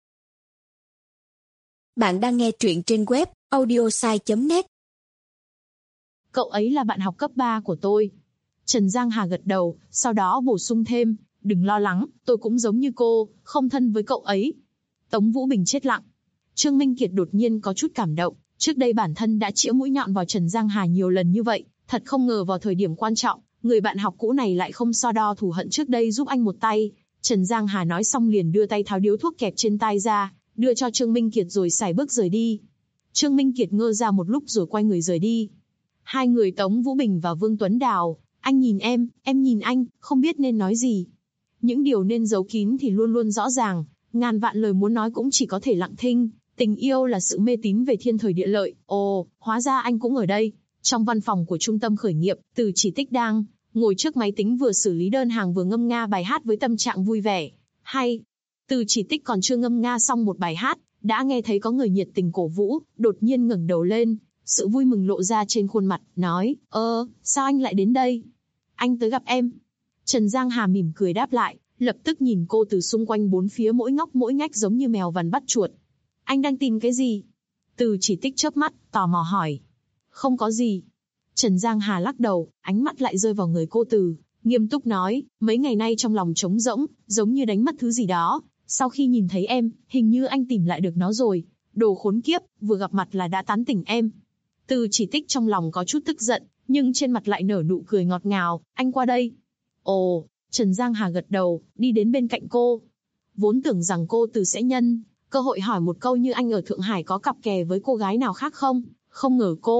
Bạn đang nghe truyện trên web audiosai.net. Cậu ấy là bạn học cấp 3 của tôi. Trần Giang Hà gật đầu, sau đó bổ sung thêm, đừng lo lắng, tôi cũng giống như cô, không thân với cậu ấy. Tống Vũ Bình chết lặng. Trương Minh Kiệt đột nhiên có chút cảm động, trước đây bản thân đã chĩa mũi nhọn vào Trần Giang Hà nhiều lần như vậy, thật không ngờ vào thời điểm quan trọng, người bạn học cũ này lại không so đo thù hận trước đây giúp anh một tay. Trần Giang Hà nói xong liền đưa tay tháo điếu thuốc kẹp trên tai ra, đưa cho Trương Minh Kiệt rồi sải bước rời đi. Trương Minh Kiệt ngơ ra một lúc rồi quay người rời đi. Hai người Tống Vũ Bình và Vương Tuấn Đào, anh nhìn em nhìn anh, không biết nên nói gì. Những điều nên giấu kín thì luôn luôn rõ ràng, ngàn vạn lời muốn nói cũng chỉ có thể lặng thinh. Tình yêu là sự mê tín về thiên thời địa lợi, ồ, hóa ra anh cũng ở đây. Trong văn phòng của trung tâm khởi nghiệp, Từ Chỉ Tích đang ngồi trước máy tính vừa xử lý đơn hàng vừa ngâm nga bài hát với tâm trạng vui vẻ. Hay, Từ Chỉ Tích còn chưa ngâm nga xong một bài hát, đã nghe thấy có người nhiệt tình cổ vũ, đột nhiên ngẩng đầu lên, sự vui mừng lộ ra trên khuôn mặt, nói, sao anh lại đến đây? Anh tới gặp em. Trần Giang Hà mỉm cười đáp lại, lập tức nhìn cô từ xung quanh bốn phía mỗi ngóc mỗi ngách giống như mèo vằn bắt chuột. Anh đang tìm cái gì? Từ Chỉ Tích chớp mắt, tò mò hỏi. Không có gì. Trần Giang Hà lắc đầu, ánh mắt lại rơi vào người cô Từ, nghiêm túc nói, mấy ngày nay trong lòng trống rỗng, giống như đánh mất thứ gì đó. Sau khi nhìn thấy em, hình như anh tìm lại được nó rồi. Đồ khốn kiếp, vừa gặp mặt là đã tán tỉnh em. Từ Chỉ Tích trong lòng có chút tức giận, nhưng trên mặt lại nở nụ cười ngọt ngào, anh qua đây. Ồ, Trần Giang Hà gật đầu, đi đến bên cạnh cô. Vốn tưởng rằng cô Từ sẽ nhân cơ hội hỏi một câu như anh ở Thượng Hải có cặp kè với cô gái nào khác không? Không ngờ cô,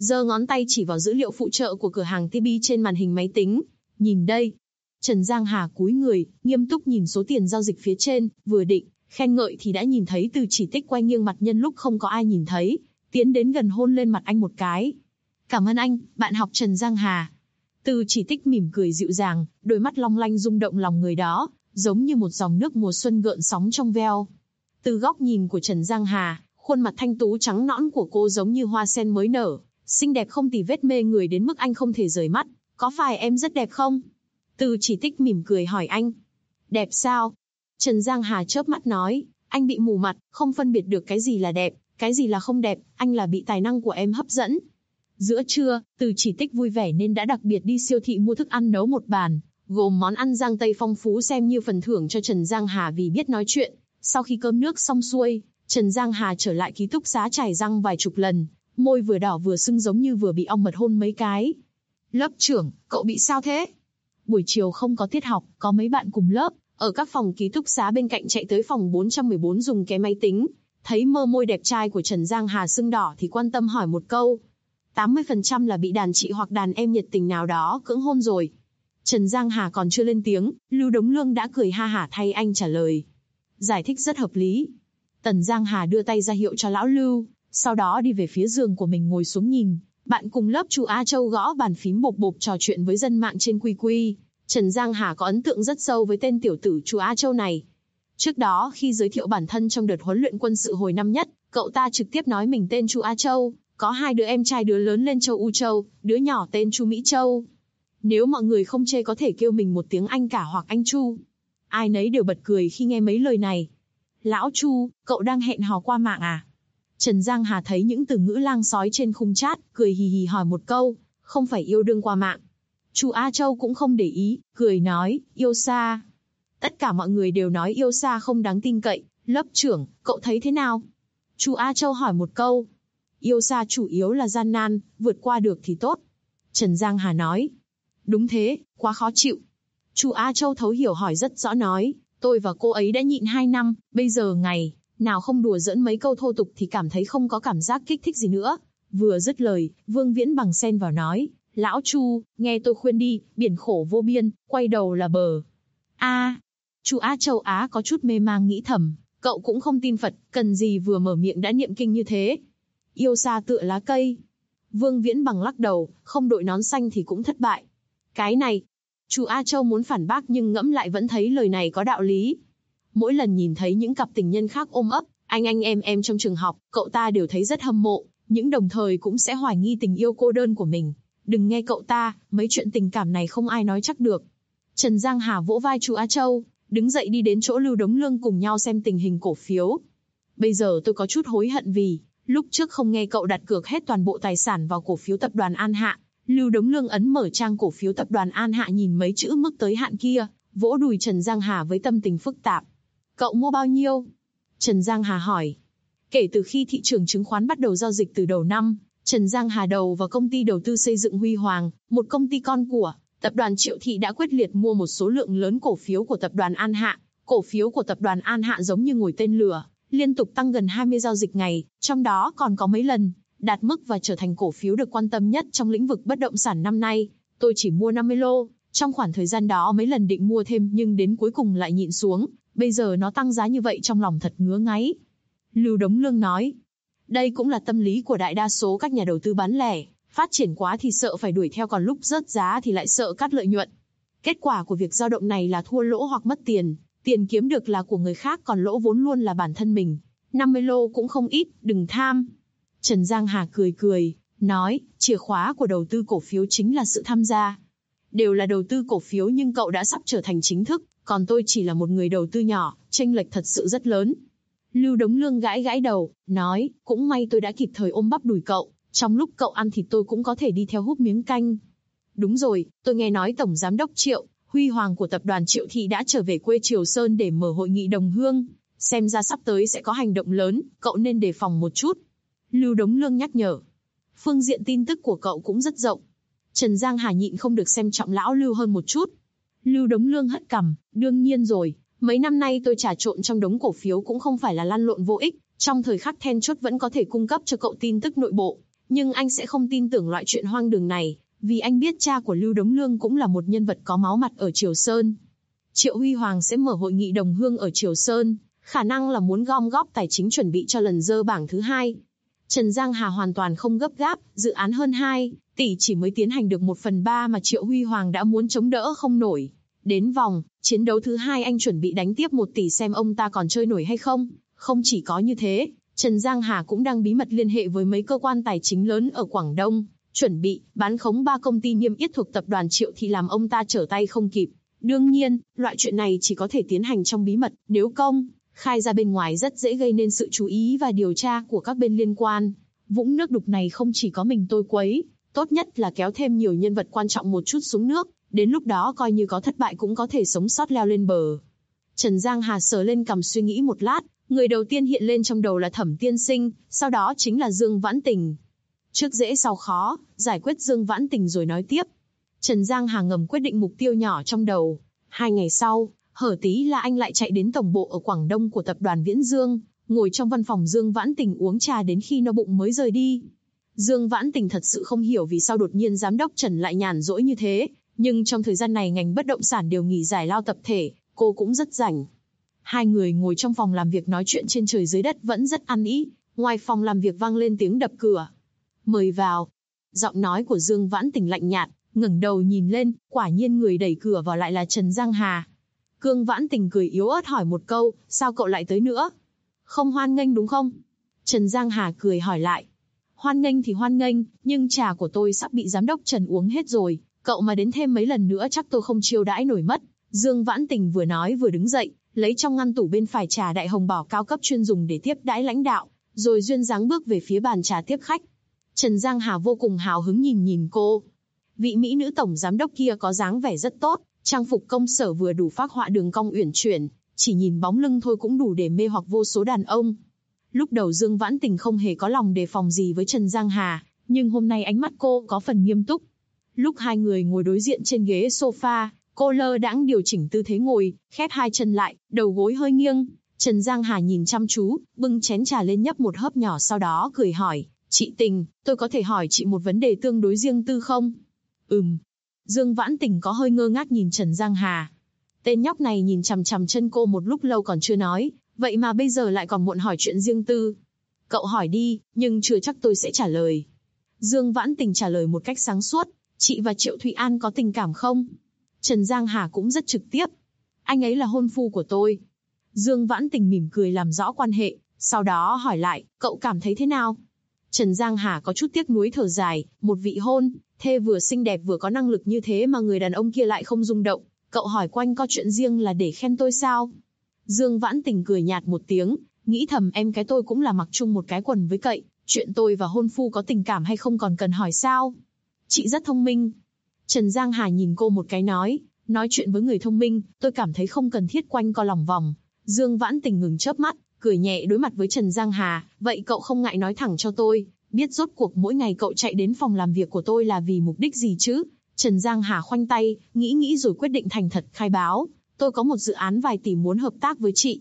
giơ ngón tay chỉ vào dữ liệu phụ trợ của cửa hàng TB trên màn hình máy tính. Nhìn đây. Trần Giang Hà cúi người, nghiêm túc nhìn số tiền giao dịch phía trên, vừa định khen ngợi thì đã nhìn thấy Từ Chỉ Tích quay nghiêng mặt nhân lúc không có ai nhìn thấy, tiến đến gần hôn lên mặt anh một cái. Cảm ơn anh, bạn học Trần Giang Hà. Từ Chỉ Tích mỉm cười dịu dàng, đôi mắt long lanh rung động lòng người đó, giống như một dòng nước mùa xuân gợn sóng trong veo. Từ góc nhìn của Trần Giang Hà, khuôn mặt thanh tú trắng nõn của cô giống như hoa sen mới nở, xinh đẹp không tì vết mê người đến mức anh không thể rời mắt. Có phải em rất đẹp không? Từ Chỉ Tích mỉm cười hỏi anh. Đẹp sao? Trần Giang Hà chớp mắt nói, anh bị mù mặt, không phân biệt được cái gì là đẹp, cái gì là không đẹp, anh là bị tài năng của em hấp dẫn. Giữa trưa, Từ Chỉ Tích vui vẻ nên đã đặc biệt đi siêu thị mua thức ăn nấu một bàn, gồm món ăn Giang Tây phong phú xem như phần thưởng cho Trần Giang Hà vì biết nói chuyện. Sau khi cơm nước xong xuôi, Trần Giang Hà trở lại ký túc xá chải răng vài chục lần, môi vừa đỏ vừa sưng giống như vừa bị ong mật hôn mấy cái. Lớp trưởng, cậu bị sao thế? Buổi chiều không có tiết học, có mấy bạn cùng lớp, ở các phòng ký túc xá bên cạnh chạy tới phòng 414 dùng cái máy tính. Thấy mơ môi đẹp trai của Trần Giang Hà sưng đỏ thì quan tâm hỏi một câu. 80% là bị đàn chị hoặc đàn em nhiệt tình nào đó cưỡng hôn rồi. Trần Giang Hà còn chưa lên tiếng, Lưu Đống Lương đã cười ha hả thay anh trả lời. Giải thích rất hợp lý. Tần Giang Hà đưa tay ra hiệu cho lão Lưu, sau đó đi về phía giường của mình ngồi xuống nhìn. Bạn cùng lớp Chu Á Châu gõ bàn phím bộp bộp trò chuyện với dân mạng trên QQ. Trần Giang Hà có ấn tượng rất sâu với tên tiểu tử Chu Á Châu này. Trước đó khi giới thiệu bản thân trong đợt huấn luyện quân sự hồi năm nhất, cậu ta trực tiếp nói mình tên Chu Á Châu, có 2 đứa em trai, đứa lớn lên Châu U Châu, đứa nhỏ tên Chu Mỹ Châu. Nếu mọi người không chê có thể kêu mình một tiếng anh cả hoặc anh Chu. Ai nấy đều bật cười khi nghe mấy lời này. Lão Chu, cậu đang hẹn hò qua mạng à? Trần Giang Hà thấy những từ ngữ lang sói trên khung chat, cười hì hì hỏi một câu, không phải yêu đương qua mạng. Chu Á Châu cũng không để ý, cười nói, yêu xa. Tất cả mọi người đều nói yêu xa không đáng tin cậy, lớp trưởng, cậu thấy thế nào? Chu Á Châu hỏi một câu. Yêu xa chủ yếu là gian nan, vượt qua được thì tốt. Trần Giang Hà nói. Đúng thế, quá khó chịu. Chu Á Châu thấu hiểu hỏi rất rõ nói, tôi và cô ấy đã nhịn 2 năm, bây giờ ngày nào không đùa giỡn mấy câu thô tục thì cảm thấy không có cảm giác kích thích gì nữa. Vừa dứt lời, Vương Viễn Bằng xen vào nói, lão Chu, nghe tôi khuyên đi, biển khổ vô biên, quay đầu là bờ. Chu Á Châu Á có chút mê mang nghĩ thầm, cậu cũng không tin Phật, cần gì vừa mở miệng đã niệm kinh như thế. Yêu xa tựa lá cây. Vương Viễn Bằng lắc đầu, không đội nón xanh thì cũng thất bại. Cái này, Chu Á Châu muốn phản bác nhưng ngẫm lại vẫn thấy lời này có đạo lý. Mỗi lần nhìn thấy những cặp tình nhân khác ôm ấp, anh em trong trường học, cậu ta đều thấy rất hâm mộ, nhưng đồng thời cũng sẽ hoài nghi tình yêu cô đơn của mình. Đừng nghe cậu ta, mấy chuyện tình cảm này không ai nói chắc được. Trần Giang Hà vỗ vai Chu Á Châu, đứng dậy đi đến chỗ Lưu Đống Lương cùng nhau xem tình hình cổ phiếu. Bây giờ tôi có chút hối hận vì lúc trước không nghe cậu đặt cược hết toàn bộ tài sản vào cổ phiếu tập đoàn An Hạ. Lưu Đống Lương ấn mở trang cổ phiếu tập đoàn An Hạ nhìn mấy chữ mức tới hạn kia, vỗ đùi Trần Giang Hà với tâm tình phức tạp. Cậu mua bao nhiêu? Trần Giang Hà hỏi. Kể từ khi thị trường chứng khoán bắt đầu giao dịch từ đầu năm, Trần Giang Hà đầu vào công ty đầu tư xây dựng Huy Hoàng, một công ty con của tập đoàn Triệu Thị đã quyết liệt mua một số lượng lớn cổ phiếu của tập đoàn An Hạ. Cổ phiếu của tập đoàn An Hạ giống như ngồi tên lửa, liên tục tăng gần 20 giao dịch ngày, trong đó còn có mấy lần đạt mức và trở thành cổ phiếu được quan tâm nhất trong lĩnh vực bất động sản năm nay. Tôi chỉ mua 50 lô, trong khoảng thời gian đó mấy lần định mua thêm nhưng đến cuối cùng lại nhịn xuống, bây giờ nó tăng giá như vậy trong lòng thật ngứa ngáy. Lưu Đống Lương nói, đây cũng là tâm lý của đại đa số các nhà đầu tư bán lẻ, phát triển quá thì sợ phải đuổi theo còn lúc rớt giá thì lại sợ cắt lợi nhuận. Kết quả của việc dao động này là thua lỗ hoặc mất tiền, tiền kiếm được là của người khác còn lỗ vốn luôn là bản thân mình. 50 lô cũng không ít, đừng tham. Trần Giang Hà cười, nói, chìa khóa của đầu tư cổ phiếu chính là sự tham gia. Đều là đầu tư cổ phiếu nhưng cậu đã sắp trở thành chính thức, còn tôi chỉ là một người đầu tư nhỏ, chênh lệch thật sự rất lớn. Lưu Đống Lương gãi đầu, nói, cũng may tôi đã kịp thời ôm bắp đùi cậu, trong lúc cậu ăn thịt tôi cũng có thể đi theo húp miếng canh. Đúng rồi, tôi nghe nói Tổng Giám đốc Triệu Huy Hoàng của tập đoàn Triệu Thị đã trở về quê Triều Sơn để mở hội nghị đồng hương. Xem ra sắp tới sẽ có hành động lớn, cậu nên đề phòng một chút. Lưu Đống Lương nhắc nhở. Phương diện tin tức của cậu cũng rất rộng. Trần Giang Hà nhịn không được xem trọng lão Lưu hơn một chút. Lưu Đống Lương hất cằm, đương nhiên rồi, mấy năm nay tôi trà trộn trong đống cổ phiếu cũng không phải là lăn lộn vô ích, trong thời khắc then chốt vẫn có thể cung cấp cho cậu tin tức nội bộ. Nhưng anh sẽ không tin tưởng loại chuyện hoang đường này, vì anh biết cha của Lưu Đống Lương cũng là một nhân vật có máu mặt ở Triều Sơn. Triệu Huy Hoàng sẽ mở hội nghị đồng hương ở Triều Sơn, khả năng là muốn gom góp tài chính chuẩn bị cho lần dơ bảng thứ 2. Trần Giang Hà hoàn toàn không gấp gáp, dự án hơn 2 tỷ chỉ mới tiến hành được 1/3 mà Triệu Huy Hoàng đã muốn chống đỡ không nổi. Đến vòng chiến đấu thứ 2 anh chuẩn bị đánh tiếp 1 tỷ xem ông ta còn chơi nổi hay không. Không chỉ có như thế, Trần Giang Hà cũng đang bí mật liên hệ với mấy cơ quan tài chính lớn ở Quảng Đông, chuẩn bị bán khống 3 công ty niêm yết thuộc tập đoàn Triệu thì làm ông ta trở tay không kịp. Đương nhiên, loại chuyện này chỉ có thể tiến hành trong bí mật, nếu công khai ra bên ngoài rất dễ gây nên sự chú ý và điều tra của các bên liên quan. Vũng nước đục này không chỉ có mình tôi quấy, tốt nhất là kéo thêm nhiều nhân vật quan trọng một chút xuống nước, đến lúc đó coi như có thất bại cũng có thể sống sót leo lên bờ. Trần Giang Hà sờ lên cằm suy nghĩ một lát, người đầu tiên hiện lên trong đầu là Thẩm Tiên Sinh, sau đó chính là Dương Vãn Tình. Trước dễ sau khó, giải quyết Dương Vãn Tình rồi nói tiếp. Trần Giang Hà ngầm quyết định mục tiêu nhỏ trong đầu. 2 ngày sau, hở tí là anh lại chạy đến tổng bộ ở Quảng Đông của tập đoàn Viễn Dương, ngồi trong văn phòng Dương Vãn Tình uống trà đến khi no bụng mới rời đi. Dương Vãn Tình thật sự không hiểu vì sao đột nhiên giám đốc Trần lại nhàn rỗi như thế, nhưng trong thời gian này ngành bất động sản đều nghỉ giải lao tập thể, cô cũng rất rảnh. Hai người ngồi trong phòng làm việc nói chuyện trên trời dưới đất vẫn rất ăn ý, ngoài phòng làm việc vang lên tiếng đập cửa. Mời vào. Giọng nói của Dương Vãn Tình lạnh nhạt, ngẩng đầu nhìn lên, quả nhiên người đẩy cửa vào lại là Trần Giang Hà. Cương Vãn Tình cười yếu ớt hỏi một câu, sao cậu lại tới nữa? Không hoan nghênh đúng không? Trần Giang Hà cười hỏi lại. Hoan nghênh thì hoan nghênh, nhưng trà của tôi sắp bị giám đốc Trần uống hết rồi, cậu mà đến thêm mấy lần nữa chắc tôi không chiêu đãi nổi mất. Dương Vãn Tình vừa nói vừa đứng dậy, lấy trong ngăn tủ bên phải trà đại hồng bảo cao cấp chuyên dùng để tiếp đãi lãnh đạo, rồi duyên dáng bước về phía bàn trà tiếp khách. Trần Giang Hà vô cùng hào hứng nhìn cô. Vị mỹ nữ tổng giám đốc kia có dáng vẻ rất tốt, trang phục công sở vừa đủ phác họa đường cong uyển chuyển, chỉ nhìn bóng lưng thôi cũng đủ để mê hoặc vô số đàn ông. Lúc đầu Dương Vãn Tình không hề có lòng đề phòng gì với Trần Giang Hà, nhưng hôm nay ánh mắt cô có phần nghiêm túc. Lúc hai người ngồi đối diện trên ghế sofa, cô lơ đãng điều chỉnh tư thế ngồi, khép hai chân lại, đầu gối hơi nghiêng. Trần Giang Hà nhìn chăm chú, bưng chén trà lên nhấp một hớp nhỏ sau đó cười hỏi, chị Tình, tôi có thể hỏi chị một vấn đề tương đối riêng tư không? Dương Vãn Tình có hơi ngơ ngác nhìn Trần Giang Hà. Tên nhóc này nhìn chằm chằm chân cô một lúc lâu còn chưa nói, vậy mà bây giờ lại còn muộn hỏi chuyện riêng tư. Cậu hỏi đi, nhưng chưa chắc tôi sẽ trả lời. Dương Vãn Tình trả lời một cách sáng suốt, chị và Triệu Thụy An có tình cảm không? Trần Giang Hà cũng rất trực tiếp. Anh ấy là hôn phu của tôi. Dương Vãn Tình mỉm cười làm rõ quan hệ, sau đó hỏi lại, cậu cảm thấy thế nào? Trần Giang Hà có chút tiếc nuối thở dài, một vị hôn thê vừa xinh đẹp vừa có năng lực như thế mà người đàn ông kia lại không rung động. Cậu hỏi quanh co chuyện riêng là để khen tôi sao? Dương Vãn Tình cười nhạt một tiếng, nghĩ thầm em cái tôi cũng là mặc chung một cái quần với cậy, chuyện tôi và hôn phu có tình cảm hay không còn cần hỏi sao? Chị rất thông minh. Trần Giang Hà nhìn cô một cái nói chuyện với người thông minh, tôi cảm thấy không cần thiết quanh co lòng vòng. Dương Vãn Tình ngừng chớp mắt, cười nhẹ đối mặt với Trần Giang Hà, vậy cậu không ngại nói thẳng cho tôi, biết rốt cuộc mỗi ngày cậu chạy đến phòng làm việc của tôi là vì mục đích gì chứ? Trần Giang Hà khoanh tay, nghĩ rồi quyết định thành thật khai báo, tôi có một dự án vài tỷ muốn hợp tác với chị.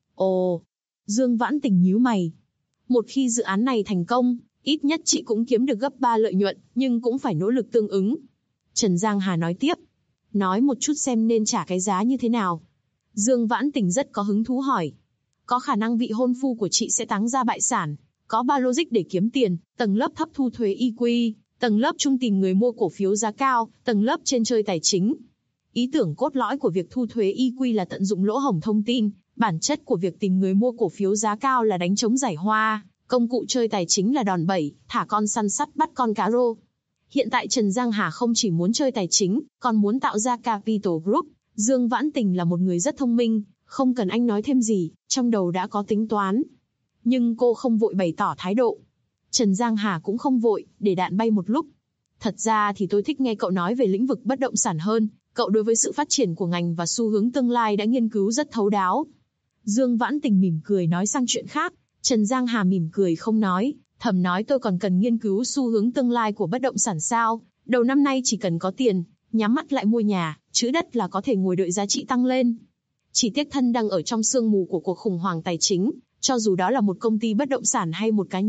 Ồ, Dương Vãn Tình nhíu mày. Một khi dự án này thành công, ít nhất chị cũng kiếm được gấp 3 lợi nhuận, nhưng cũng phải nỗ lực tương ứng. Trần Giang Hà nói tiếp, nói một chút xem nên trả cái giá như thế nào. Dương Vãn Tình rất có hứng thú hỏi, có khả năng vị hôn phu của chị sẽ táng ra bại sản, có ba logic để kiếm tiền, tầng lớp thấp thu thuế EQ, tầng lớp trung tìm người mua cổ phiếu giá cao, tầng lớp trên chơi tài chính. Ý tưởng cốt lõi của việc thu thuế EQ là tận dụng lỗ hổng thông tin, bản chất của việc tìm người mua cổ phiếu giá cao là đánh trống giải hoa, công cụ chơi tài chính là đòn bẩy, thả con săn sắt bắt con cá rô. Hiện tại Trần Giang Hà không chỉ muốn chơi tài chính, còn muốn tạo ra Capital Group. Dương Vãn Tình là một người rất thông minh, không cần anh nói thêm gì, trong đầu đã có tính toán. Nhưng cô không vội bày tỏ thái độ. Trần Giang Hà cũng không vội, để đạn bay một lúc. Thật ra thì tôi thích nghe cậu nói về lĩnh vực bất động sản hơn, cậu đối với sự phát triển của ngành và xu hướng tương lai đã nghiên cứu rất thấu đáo. Dương Vãn Tình mỉm cười nói sang chuyện khác, Trần Giang Hà mỉm cười không nói, thầm nói tôi còn cần nghiên cứu xu hướng tương lai của bất động sản sao, đầu năm nay chỉ cần có tiền, nhắm mắt lại mua nhà, chữ đất là có thể ngồi đợi giá trị tăng lên. Chỉ tiếc thân đang ở trong sương mù của cuộc khủng hoảng tài chính, cho dù đó là một công ty bất động sản hay một cá nhân,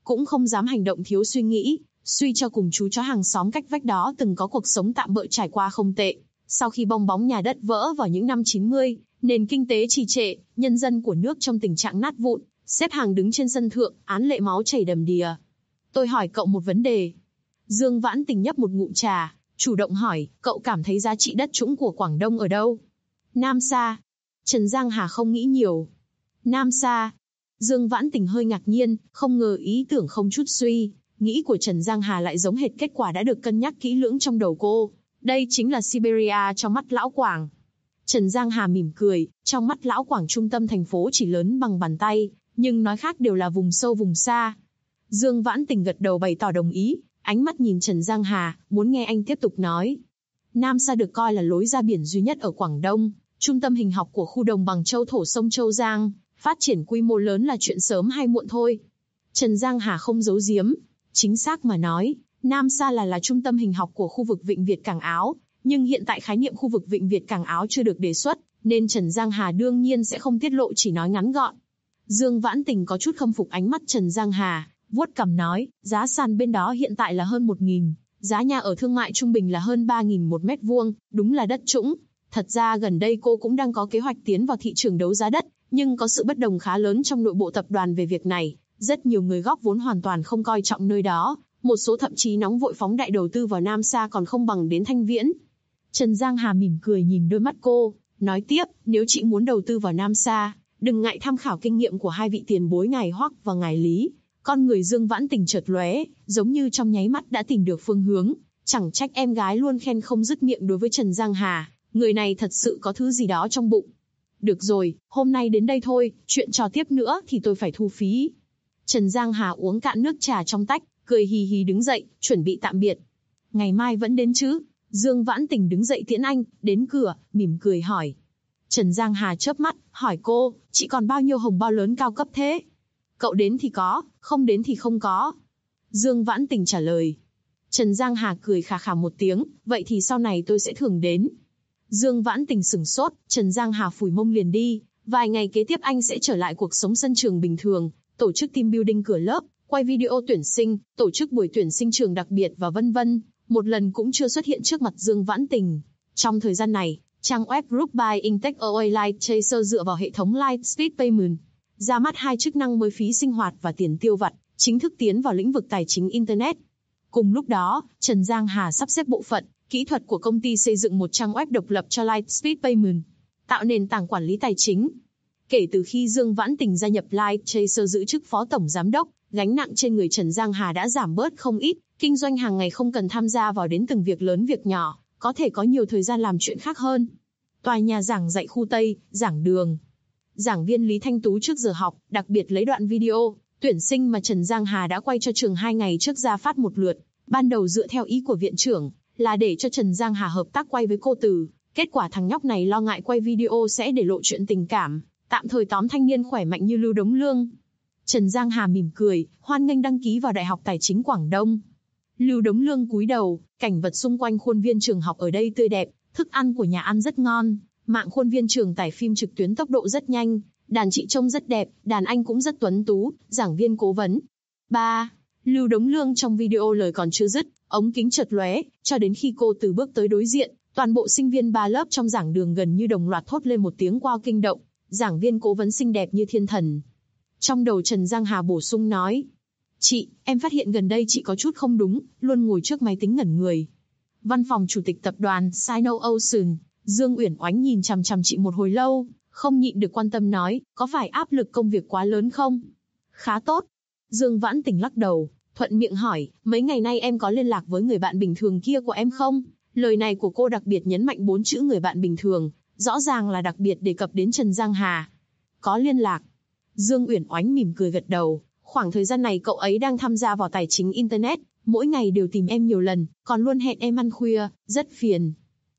cũng không dám hành động thiếu suy nghĩ, suy cho cùng chú chó hàng xóm cách vách đó từng có cuộc sống tạm bợ trải qua không tệ. Sau khi bong bóng nhà đất vỡ vào những năm 90, nền kinh tế trì trệ, nhân dân của nước trong tình trạng nát vụn, xếp hàng đứng trên sân thượng, án lệ máu chảy đầm đìa. Tôi hỏi cậu một vấn đề. Dương Vãn Tình nhấp một ngụm trà, chủ động hỏi, cậu cảm thấy giá trị đất trũng của Quảng Đông ở đâu? Nam Sa. Trần Giang Hà không nghĩ nhiều. Nam Sa. Dương Vãn Tình hơi ngạc nhiên, không ngờ ý tưởng không chút suy nghĩ của Trần Giang Hà lại giống hệt kết quả đã được cân nhắc kỹ lưỡng trong đầu cô. Đây chính là Siberia trong mắt Lão Quảng. Trần Giang Hà mỉm cười, trong mắt Lão Quảng trung tâm thành phố chỉ lớn bằng bàn tay, nhưng nói khác đều là vùng sâu vùng xa. Dương Vãn Tình gật đầu bày tỏ đồng ý, ánh mắt nhìn Trần Giang Hà, muốn nghe anh tiếp tục nói. Nam Sa được coi là lối ra biển duy nhất ở Quảng Đông, trung tâm hình học của khu đồng bằng châu thổ sông Châu Giang, phát triển quy mô lớn là chuyện sớm hay muộn thôi. Trần Giang Hà không giấu giếm, chính xác mà nói, Nam Sa là trung tâm hình học của khu vực Vịnh Việt Cảng Áo, nhưng hiện tại khái niệm khu vực Vịnh Việt Cảng Áo chưa được đề xuất, nên Trần Giang Hà đương nhiên sẽ không tiết lộ, chỉ nói ngắn gọn. Dương Vãn Tình có chút khâm phục ánh mắt Trần Giang Hà, vuốt cằm nói, giá sàn bên đó hiện tại là hơn 1.000, giá nhà ở thương mại trung bình là hơn 3.000 một mét vuông, đúng là đất trũng. Thật ra gần đây cô cũng đang có kế hoạch tiến vào thị trường đấu giá đất, nhưng có sự bất đồng khá lớn trong nội bộ tập đoàn về việc này. Rất nhiều người góp vốn hoàn toàn không coi trọng nơi đó, một số thậm chí nóng vội phóng đại đầu tư vào Nam Sa còn không bằng đến Thanh Viễn. Trần Giang Hà mỉm cười nhìn đôi mắt cô, nói tiếp, nếu chị muốn đầu tư vào Nam Sa, đừng ngại tham khảo kinh nghiệm của hai vị tiền bối ngài Hoắc và ngài Lý. Con người Dương Vãn Tình chợt lóe, giống như trong nháy mắt đã tìm được phương hướng, chẳng trách em gái luôn khen không dứt miệng đối với Trần Giang Hà, người này thật sự có thứ gì đó trong bụng. Được rồi, hôm nay đến đây thôi, chuyện trò tiếp nữa thì tôi phải thu phí. Trần Giang Hà uống cạn nước trà trong tách, cười hì hì đứng dậy, chuẩn bị tạm biệt. Ngày mai vẫn đến chứ? Dương Vãn Tình đứng dậy tiễn anh, đến cửa, mỉm cười hỏi. Trần Giang Hà chớp mắt, hỏi cô, chị còn bao nhiêu hồng bao lớn cao cấp thế? Cậu đến thì có, không đến thì không có. Dương Vãn Tình trả lời. Trần Giang Hà cười khà khà một tiếng, vậy thì sau này tôi sẽ thường đến. Dương Vãn Tình sửng sốt, Trần Giang Hà phủi mông liền đi. Vài ngày kế tiếp anh sẽ trở lại cuộc sống sân trường bình thường, tổ chức team building cửa lớp, quay video tuyển sinh, tổ chức buổi tuyển sinh trường đặc biệt và vân vân. Một lần cũng chưa xuất hiện trước mặt Dương Vãn Tình. Trong thời gian này, trang web Group by Intech OA Light Chaser dựa vào hệ thống Lightspeed Payment, ra mắt 2 chức năng mới phí sinh hoạt và tiền tiêu vặt, chính thức tiến vào lĩnh vực tài chính Internet. Cùng lúc đó, Trần Giang Hà sắp xếp bộ phận kỹ thuật của công ty xây dựng một trang web độc lập cho Lightspeed Payment, tạo nền tảng quản lý tài chính. Kể từ khi Dương Vãn Tình gia nhập Light Chaser giữ chức phó tổng giám đốc, gánh nặng trên người Trần Giang Hà đã giảm bớt không ít, kinh doanh hàng ngày không cần tham gia vào đến từng việc lớn việc nhỏ, có thể có nhiều thời gian làm chuyện khác hơn. Tòa nhà giảng dạy khu Tây, giảng đường. Giảng viên Lý Thanh Tú trước giờ học, đặc biệt lấy đoạn video tuyển sinh mà Trần Giang Hà đã quay cho trường 2 ngày trước ra phát một lượt. Ban đầu dựa theo ý của viện trưởng, là để cho Trần Giang Hà hợp tác quay với cô Từ. Kết quả thằng nhóc này lo ngại quay video sẽ để lộ chuyện tình cảm, tạm thời tóm thanh niên khỏe mạnh như Lưu Đống Lương. Trần Giang Hà mỉm cười, hoan nghênh đăng ký vào Đại học Tài chính Quảng Đông. Lưu Đống Lương cúi đầu, cảnh vật xung quanh khuôn viên trường học ở đây tươi đẹp, thức ăn của nhà ăn rất ngon, mạng khuôn viên trường tải phim trực tuyến tốc độ rất nhanh, đàn chị trông rất đẹp, đàn anh cũng rất tuấn tú, giảng viên cố vấn. 3. Lưu Đống Lương trong video lời còn chưa dứt, ống kính chợt lóe, cho đến khi cô Từ bước tới đối diện, toàn bộ sinh viên 3 lớp trong giảng đường gần như đồng loạt thốt lên một tiếng wow kinh động, giảng viên cố vấn xinh đẹp như thiên thần. Trong đầu Trần Giang Hà bổ sung nói, chị, em phát hiện gần đây chị có chút không đúng, luôn ngồi trước máy tính ngẩn người. Văn phòng chủ tịch tập đoàn Sino Ocean, Dương Uyển Oánh nhìn chằm chằm chị một hồi lâu, không nhịn được quan tâm nói, có phải áp lực công việc quá lớn không? Khá tốt. Dương Vãn Tình lắc đầu, thuận miệng hỏi, mấy ngày nay em có liên lạc với người bạn bình thường kia của em không? Lời này của cô đặc biệt nhấn mạnh 4 chữ người bạn bình thường, rõ ràng là đặc biệt đề cập đến Trần Giang Hà. Có liên lạc. Dương Uyển Oánh mỉm cười gật đầu, khoảng thời gian này cậu ấy đang tham gia vào tài chính Internet, mỗi ngày đều tìm em nhiều lần, còn luôn hẹn em ăn khuya, rất phiền.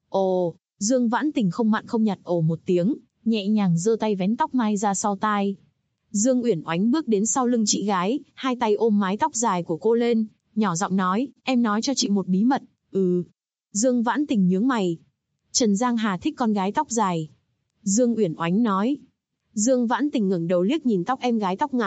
Ồ, Dương Vãn Tình không mặn không nhạt ồ một tiếng, nhẹ nhàng giơ tay vén tóc mai ra sau tai. Dương Uyển Oánh bước đến sau lưng chị gái, hai tay ôm mái tóc dài của cô lên, nhỏ giọng nói, em nói cho chị một bí mật. Dương Vãn Tình nhướng mày. Trần Giang Hà thích con gái tóc dài. Dương Uyển Oánh nói. Dương Vãn Tình ngẩng đầu liếc nhìn tóc em gái tóc ngắn,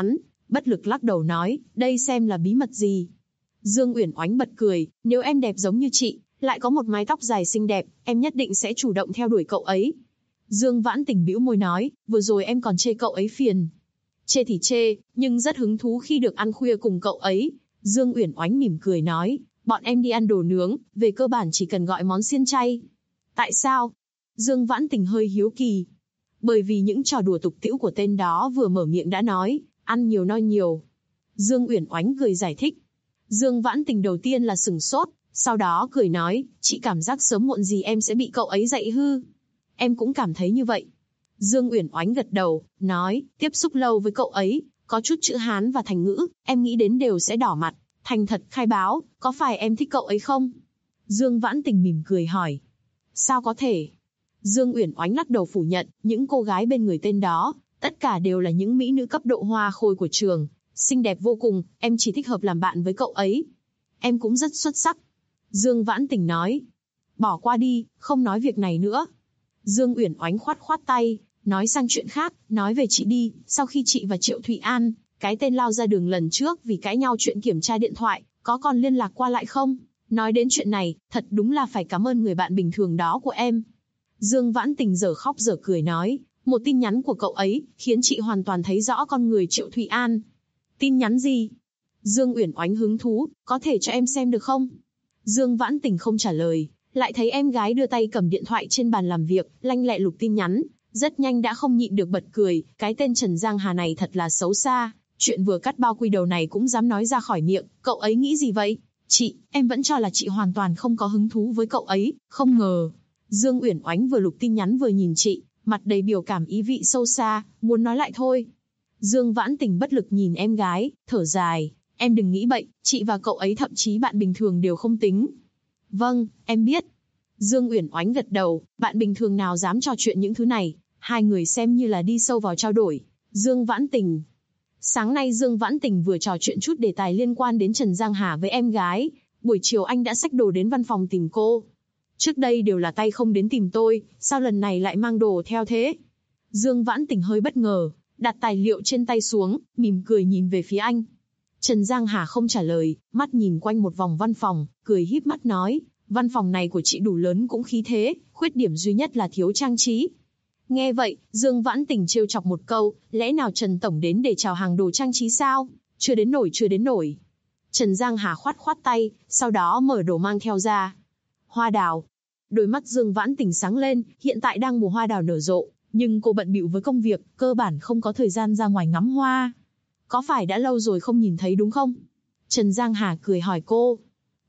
Bất lực lắc đầu nói, đây xem là bí mật gì. Dương Uyển Oánh bật cười, nếu em đẹp giống như chị, lại có một mái tóc dài xinh đẹp, em nhất định sẽ chủ động theo đuổi cậu ấy. Dương Vãn Tình bĩu môi nói, vừa rồi em còn chê cậu ấy phiền. Chê thì chê, nhưng rất hứng thú khi được ăn khuya cùng cậu ấy. Dương Uyển Oánh mỉm cười nói, bọn em đi ăn đồ nướng, về cơ bản chỉ cần gọi món xiên chay. Tại sao? Dương Vãn Tình hơi hiếu kỳ. Bởi vì những trò đùa tục tĩu của tên đó vừa mở miệng đã nói, ăn nhiều no nhiều. Dương Uyển Oánh cười giải thích. Dương Vãn Tình đầu tiên là sửng sốt, sau đó cười nói, chị cảm giác sớm muộn gì em sẽ bị cậu ấy dạy hư. Em cũng cảm thấy như vậy. Dương Uyển Oánh gật đầu, nói, tiếp xúc lâu với cậu ấy, có chút chữ Hán và thành ngữ, em nghĩ đến đều sẽ đỏ mặt, thành thật khai báo, có phải em thích cậu ấy không? Dương Vãn Tình mỉm cười hỏi. Sao có thể? Dương Uyển Oánh lắc đầu phủ nhận, những cô gái bên người tên đó, tất cả đều là những mỹ nữ cấp độ hoa khôi của trường, xinh đẹp vô cùng, em chỉ thích hợp làm bạn với cậu ấy. Em cũng rất xuất sắc. Dương Vãn Tình nói. Bỏ qua đi, không nói việc này nữa. Dương Uyển Oánh khoát khoát tay, nói sang chuyện khác, nói về chị đi, sau khi chị và Triệu Thụy An, cái tên lao ra đường lần trước vì cãi nhau chuyện kiểm tra điện thoại, có còn liên lạc qua lại không? Nói đến chuyện này, thật đúng là phải cảm ơn người bạn bình thường đó của em. Dương Vãn Tình dở khóc dở cười nói, một tin nhắn của cậu ấy, khiến chị hoàn toàn thấy rõ con người Triệu Thụy An. Tin nhắn gì? Dương Uyển Oánh hứng thú, có thể cho em xem được không? Dương Vãn Tình không trả lời, lại thấy em gái đưa tay cầm điện thoại trên bàn làm việc, lanh lẹ lục tin nhắn, rất nhanh đã không nhịn được bật cười, cái tên Trần Giang Hà này thật là xấu xa, chuyện vừa cắt bao quy đầu này cũng dám nói ra khỏi miệng, cậu ấy nghĩ gì vậy? Chị, em vẫn cho là chị hoàn toàn không có hứng thú với cậu ấy, không ngờ. Dương Uyển Oánh vừa lục tin nhắn vừa nhìn chị, mặt đầy biểu cảm ý vị sâu xa, muốn nói lại thôi. Dương Vãn Tình bất lực nhìn em gái, thở dài, em đừng nghĩ bậy, chị và cậu ấy thậm chí bạn bình thường đều không tính. Vâng, em biết. Dương Uyển Oánh gật đầu, bạn bình thường nào dám trò chuyện những thứ này, hai người xem như là đi sâu vào trao đổi. Dương Vãn Tình. Sáng nay Dương Vãn Tình vừa trò chuyện chút đề tài liên quan đến Trần Giang Hà với em gái, buổi chiều anh đã xách đồ đến văn phòng tìm cô. Trước đây đều là tay không đến tìm tôi, sao lần này lại mang đồ theo thế? Dương Vãn Tình hơi bất ngờ, đặt tài liệu trên tay xuống, mỉm cười nhìn về phía anh. Trần Giang Hà không trả lời, mắt nhìn quanh một vòng văn phòng, cười híp mắt nói, văn phòng này của chị đủ lớn cũng khí thế, khuyết điểm duy nhất là thiếu trang trí. Nghe vậy, Dương Vãn Tình trêu chọc một câu, lẽ nào Trần Tổng đến để chào hàng đồ trang trí sao? Chưa đến nổi. Trần Giang Hà khoát khoát tay, sau đó mở đồ mang theo ra. Hoa đào. Đôi mắt Dương Vãn Tình sáng lên, hiện tại đang mùa hoa đào nở rộ, nhưng cô bận bịu với công việc, cơ bản không có thời gian ra ngoài ngắm hoa. Có phải đã lâu rồi không nhìn thấy đúng không? Trần Giang Hà cười hỏi cô.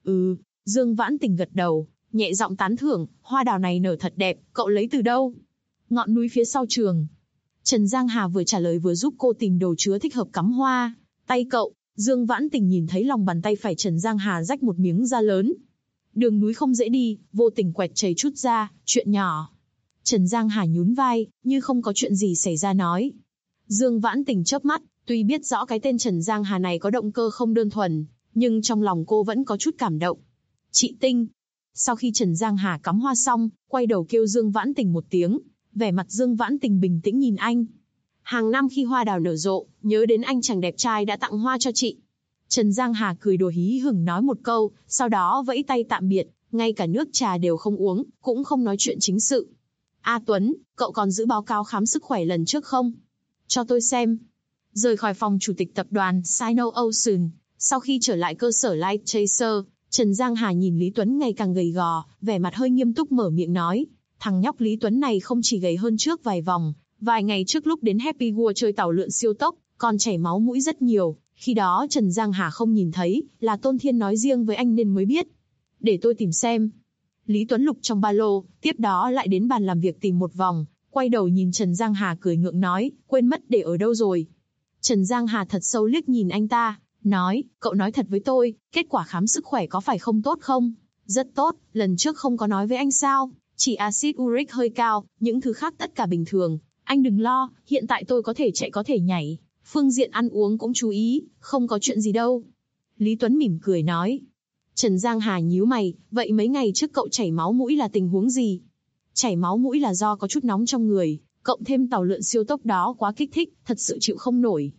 Dương Vãn Tình gật đầu, nhẹ giọng tán thưởng, hoa đào này nở thật đẹp, cậu lấy từ đâu? Ngọn núi phía sau trường. Trần Giang Hà vừa trả lời vừa giúp cô tìm đồ chứa thích hợp cắm hoa. Tay cậu, Dương Vãn Tình nhìn thấy lòng bàn tay phải Trần Giang Hà rách một miếng da lớn. Đường núi không dễ đi, vô tình quẹt chảy chút ra, chuyện nhỏ. Trần Giang Hà nhún vai, như không có chuyện gì xảy ra nói. Dương Vãn Tình chớp mắt, tuy biết rõ cái tên Trần Giang Hà này có động cơ không đơn thuần, nhưng trong lòng cô vẫn có chút cảm động. Chị Tinh. Sau khi Trần Giang Hà cắm hoa xong, quay đầu kêu Dương Vãn Tình một tiếng, vẻ mặt Dương Vãn Tình bình tĩnh nhìn anh. Hàng năm khi hoa đào nở rộ, nhớ đến anh chàng đẹp trai đã tặng hoa cho chị. Trần Giang Hà cười đùa hí hửng nói một câu, sau đó vẫy tay tạm biệt, ngay cả nước trà đều không uống, cũng không nói chuyện chính sự. A Tuấn, cậu còn giữ báo cáo khám sức khỏe lần trước không? Cho tôi xem. Rời khỏi phòng chủ tịch tập đoàn Sino Ocean, sau khi trở lại cơ sở Light Chaser, Trần Giang Hà nhìn Lý Tuấn ngày càng gầy gò, vẻ mặt hơi nghiêm túc mở miệng nói, thằng nhóc Lý Tuấn này không chỉ gầy hơn trước vài vòng, vài ngày trước lúc đến Happy World chơi tàu lượn siêu tốc, còn chảy máu mũi rất nhiều, khi đó Trần Giang Hà không nhìn thấy, là Tôn Thiên nói riêng với anh nên mới biết. Để tôi tìm xem. Lý Tuấn lục trong ba lô, tiếp đó lại đến bàn làm việc tìm một vòng, quay đầu nhìn Trần Giang Hà cười ngượng nói, quên mất để ở đâu rồi. Trần Giang Hà thật sâu liếc nhìn anh ta, nói, cậu nói thật với tôi, kết quả khám sức khỏe có phải không tốt không? Rất tốt, lần trước không có nói với anh sao, chỉ axit uric hơi cao, những thứ khác tất cả bình thường, anh đừng lo, hiện tại tôi có thể chạy có thể nhảy, phương diện ăn uống cũng chú ý, không có chuyện gì đâu. Lý Tuấn mỉm cười nói. Trần Giang Hà nhíu mày, vậy mấy ngày trước cậu chảy máu mũi là tình huống gì? Chảy máu mũi là do có chút nóng trong người, cộng thêm tàu lượn siêu tốc đó quá kích thích, thật sự chịu không nổi.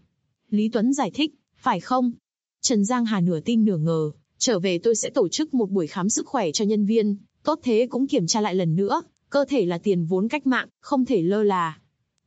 Lý Tuấn giải thích, phải không? Trần Giang Hà nửa tin nửa ngờ, trở về tôi sẽ tổ chức một buổi khám sức khỏe cho nhân viên, tốt thế cũng kiểm tra lại lần nữa, cơ thể là tiền vốn cách mạng, không thể lơ là.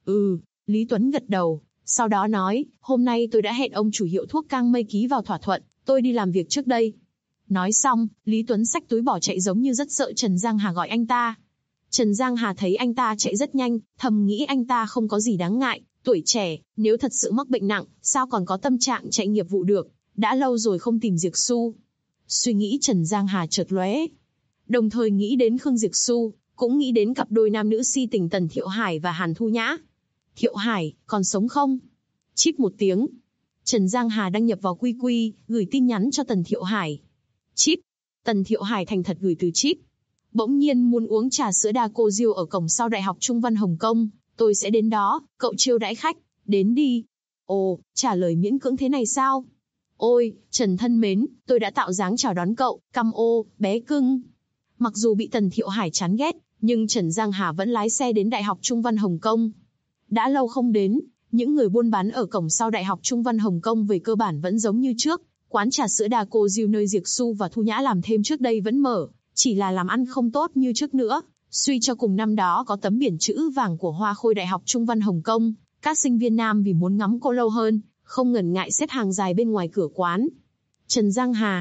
Lý Tuấn gật đầu, sau đó nói, hôm nay tôi đã hẹn ông chủ hiệu thuốc Cang Mây ký vào thỏa thuận, tôi đi làm việc trước đây. Nói xong, Lý Tuấn xách túi bỏ chạy giống như rất sợ Trần Giang Hà gọi anh ta. Trần Giang Hà thấy anh ta chạy rất nhanh, thầm nghĩ anh ta không có gì đáng ngại, tuổi trẻ, nếu thật sự mắc bệnh nặng, sao còn có tâm trạng chạy nghiệp vụ được, đã lâu rồi không tìm Diệp Xu. Suy nghĩ Trần Giang Hà chợt lóe, đồng thời nghĩ đến Khương Diệp Xu, cũng nghĩ đến cặp đôi nam nữ si tình Tần Thiệu Hải và Hàn Thu Nhã. Thiệu Hải, còn sống không? Chíp một tiếng. Trần Giang Hà đăng nhập vào QQ, gửi tin nhắn cho Tần Thiệu Hải. Chíp. Tần Thiệu Hải thành thật gửi từ chíp. Bỗng nhiên muốn uống trà sữa đa cô diêu ở cổng sau Đại học Trung Văn Hồng Kông, tôi sẽ đến đó, cậu chiêu đãi khách, đến đi. Ồ, trả lời miễn cưỡng thế này sao? Ôi, Trần thân mến, tôi đã tạo dáng chào đón cậu, căm ô, bé cưng. Mặc dù bị Tần Thiệu Hải chán ghét, nhưng Trần Giang Hà vẫn lái xe đến Đại học Trung Văn Hồng Kông. Đã lâu không đến, những người buôn bán ở cổng sau Đại học Trung Văn Hồng Kông về cơ bản vẫn giống như trước, quán trà sữa đa cô diêu nơi Diệp Xu và Thu Nhã làm thêm trước đây vẫn mở, chỉ là làm ăn không tốt như trước nữa. Suy cho cùng năm đó có tấm biển chữ vàng của Hoa Khôi Đại học Trung Văn Hồng Kông, các sinh viên nam vì muốn ngắm cô lâu hơn, không ngần ngại xếp hàng dài bên ngoài cửa quán. Trần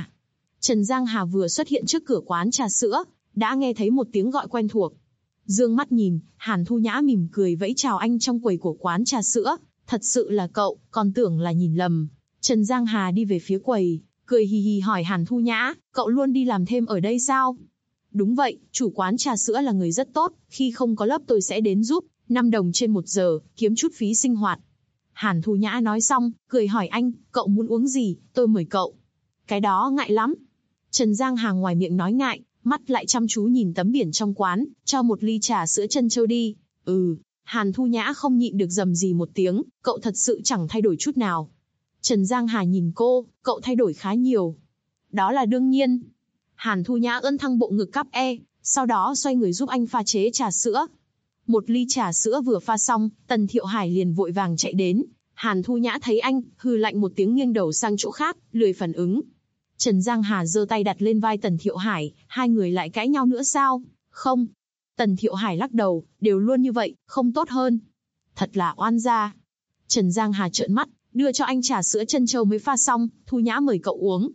Giang Hà vừa xuất hiện trước cửa quán trà sữa, đã nghe thấy một tiếng gọi quen thuộc. Dương mắt nhìn, Hàn Thu Nhã mỉm cười vẫy chào anh trong quầy của quán trà sữa, thật sự là cậu, còn tưởng là nhìn lầm. Trần Giang Hà đi về phía quầy, cười hì hì hỏi Hàn Thu Nhã, cậu luôn đi làm thêm ở đây sao? Đúng vậy, chủ quán trà sữa là người rất tốt, khi không có lớp tôi sẽ đến giúp, 5 đồng trên 1 giờ, kiếm chút phí sinh hoạt. Hàn Thu Nhã nói xong, cười hỏi anh, cậu muốn uống gì, tôi mời cậu. Cái đó ngại lắm. Trần Giang Hà ngoài miệng nói ngại, mắt lại chăm chú nhìn tấm biển trong quán, cho một ly trà sữa trân châu đi. Hàn Thu Nhã không nhịn được rầm rì một tiếng, cậu thật sự chẳng thay đổi chút nào. Trần Giang Hà nhìn cô, cậu thay đổi khá nhiều. Đó là đương nhiên. Hàn Thu Nhã ươn thăng bộ ngực cắp sau đó xoay người giúp anh pha chế trà sữa. Một ly trà sữa vừa pha xong, Tần Thiệu Hải liền vội vàng chạy đến. Hàn Thu Nhã thấy anh, hừ lạnh một tiếng nghiêng đầu sang chỗ khác, lười phản ứng. Trần Giang Hà giơ tay đặt lên vai Tần Thiệu Hải, hai người lại cãi nhau nữa sao? Không. Tần Thiệu Hải lắc đầu, đều luôn như vậy, không tốt hơn. Thật là oan gia. Trần Giang Hà trợn mắt, đưa cho anh trà sữa trân châu mới pha xong, Thu Nhã mời cậu uống.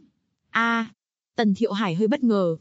Tần Thiệu Hải hơi bất ngờ.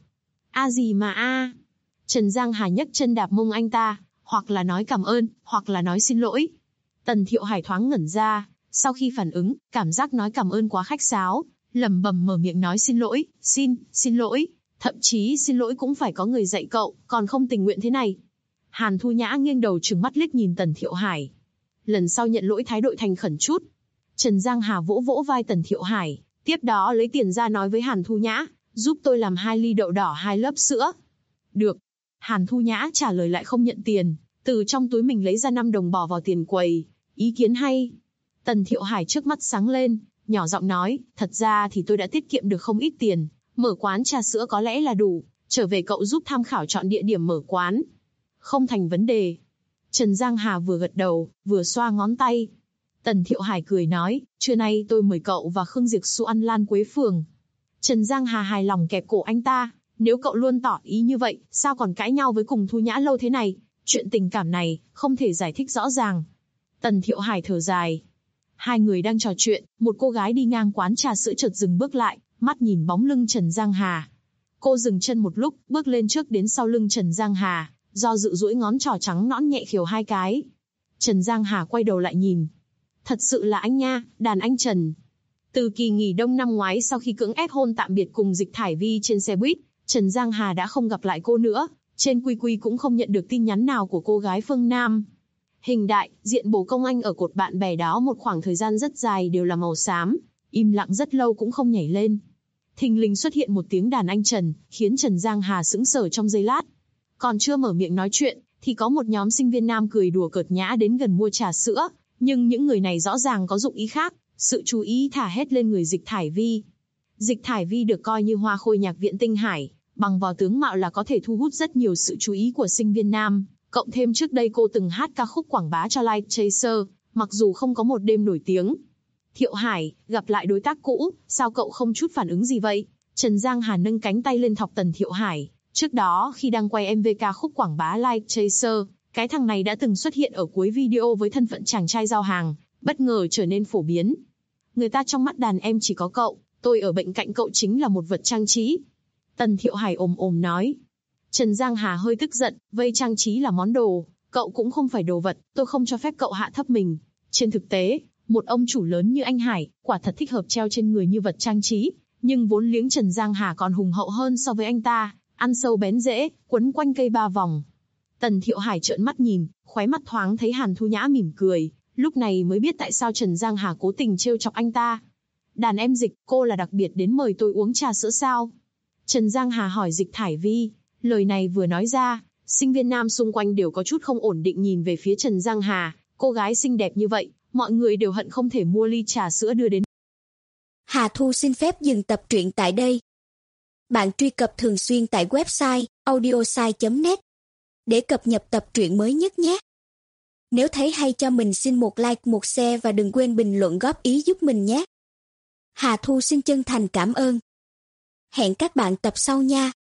Gì mà Trần Giang Hà nhấc chân đạp mông anh ta, hoặc là nói cảm ơn, hoặc là nói xin lỗi. Tần Thiệu Hải thoáng ngẩn ra, sau khi phản ứng, cảm giác nói cảm ơn quá khách sáo, lẩm bẩm mở miệng nói xin lỗi, xin lỗi, thậm chí xin lỗi cũng phải có người dạy cậu, còn không tình nguyện thế này. Hàn Thu Nhã nghiêng đầu trừng mắt liếc nhìn Tần Thiệu Hải. Lần sau nhận lỗi thái độ thành khẩn chút. Trần Giang Hà vỗ vỗ vai Tần Thiệu Hải, tiếp đó lấy tiền ra nói với Hàn Thu Nhã, giúp tôi làm 2 ly đậu đỏ 2 lớp sữa. Được. Hàn Thu Nhã trả lời lại không nhận tiền, từ trong túi mình lấy ra 5 đồng bỏ vào tiền quầy. Ý kiến hay. Tần Thiệu Hải trước mắt sáng lên, nhỏ giọng nói, thật ra thì tôi đã tiết kiệm được không ít tiền, mở quán trà sữa có lẽ là đủ, trở về cậu giúp tham khảo chọn địa điểm mở quán. Không thành vấn đề. Trần Giang Hà vừa gật đầu, vừa xoa ngón tay. Tần Thiệu Hải cười nói, trưa nay tôi mời cậu và Khương Diệp Xu ăn lan quế phường. Trần Giang Hà hài lòng kẹp cổ anh ta, nếu cậu luôn tỏ ý như vậy, sao còn cãi nhau với cùng Thu Nhã lâu thế này? Chuyện tình cảm này, không thể giải thích rõ ràng. Tần Thiệu Hải thở dài. Hai người đang trò chuyện, một cô gái đi ngang quán trà sữa chợt dừng bước lại, mắt nhìn bóng lưng Trần Giang Hà. Cô dừng chân một lúc, bước lên trước đến sau lưng Trần Giang Hà, do dự duỗi ngón trỏ trắng nõn nhẹ khều 2 cái. Trần Giang Hà quay đầu lại nhìn. Thật sự là anh nha, đàn anh Trần. Từ kỳ nghỉ đông năm ngoái sau khi cưỡng ép hôn tạm biệt cùng Dịch Thải Vi trên xe buýt, Trần Giang Hà đã không gặp lại cô nữa, trên QQ cũng không nhận được tin nhắn nào của cô gái phương Nam. Hình đại, diện bồ công anh ở cột bạn bè đó một khoảng thời gian rất dài đều là màu xám, im lặng rất lâu cũng không nhảy lên. Thình lình xuất hiện một tiếng đàn anh Trần, khiến Trần Giang Hà sững sờ trong giây lát. Còn chưa mở miệng nói chuyện, thì có một nhóm sinh viên nam cười đùa cợt nhã đến gần mua trà sữa, nhưng những người này rõ ràng có dụng ý khác, sự chú ý thả hết lên người Dịch Thải Vi. Dịch Thải Vi được coi như hoa khôi nhạc viện Tinh Hải, bằng vào tướng mạo là có thể thu hút rất nhiều sự chú ý của sinh viên nam, cộng thêm trước đây cô từng hát ca khúc quảng bá cho Light Chaser, mặc dù không có một đêm nổi tiếng. Thiệu Hải, gặp lại đối tác cũ, sao cậu không chút phản ứng gì vậy? Trần Giang Hà nâng cánh tay lên thọc Tần Thiệu Hải. Trước đó khi đang quay MV ca khúc quảng bá Like Chaser, cái thằng này đã từng xuất hiện ở cuối video với thân phận chàng trai giao hàng, bất ngờ trở nên phổ biến. Người ta trong mắt đàn em chỉ có cậu, tôi ở bên cạnh cậu chính là một vật trang trí. Tần Thiệu Hải ồm ồm nói. Trần Giang Hà hơi tức giận, vây trang trí là món đồ, cậu cũng không phải đồ vật, tôi không cho phép cậu hạ thấp mình. Trên thực tế, một ông chủ lớn như anh Hải, quả thật thích hợp treo trên người như vật trang trí, nhưng vốn liếng Trần Giang Hà còn hùng hậu hơn so với anh ta, ăn sâu bén rễ, quấn quanh cây ba vòng. Tần Thiệu Hải trợn mắt nhìn, khóe mắt thoáng thấy Hàn Thu Nhã mỉm cười, lúc này mới biết tại sao Trần Giang Hà cố tình trêu chọc anh ta. Đàn em Dịch, cô là đặc biệt đến mời tôi uống trà sữa sao? Trần Giang Hà hỏi Dịch Thải Vi, lời này vừa nói ra, sinh viên nam xung quanh đều có chút không ổn định nhìn về phía Trần Giang Hà, cô gái xinh đẹp như vậy, mọi người đều hận không thể mua ly trà sữa đưa đến. Hà Thu xin phép dừng tập truyện tại đây. Bạn truy cập thường xuyên tại website audiosai.net để cập nhật tập truyện mới nhất nhé. Nếu thấy hay cho mình xin một like, một share và đừng quên bình luận góp ý giúp mình nhé. Hà Thu xin chân thành cảm ơn. Hẹn các bạn tập sau nha.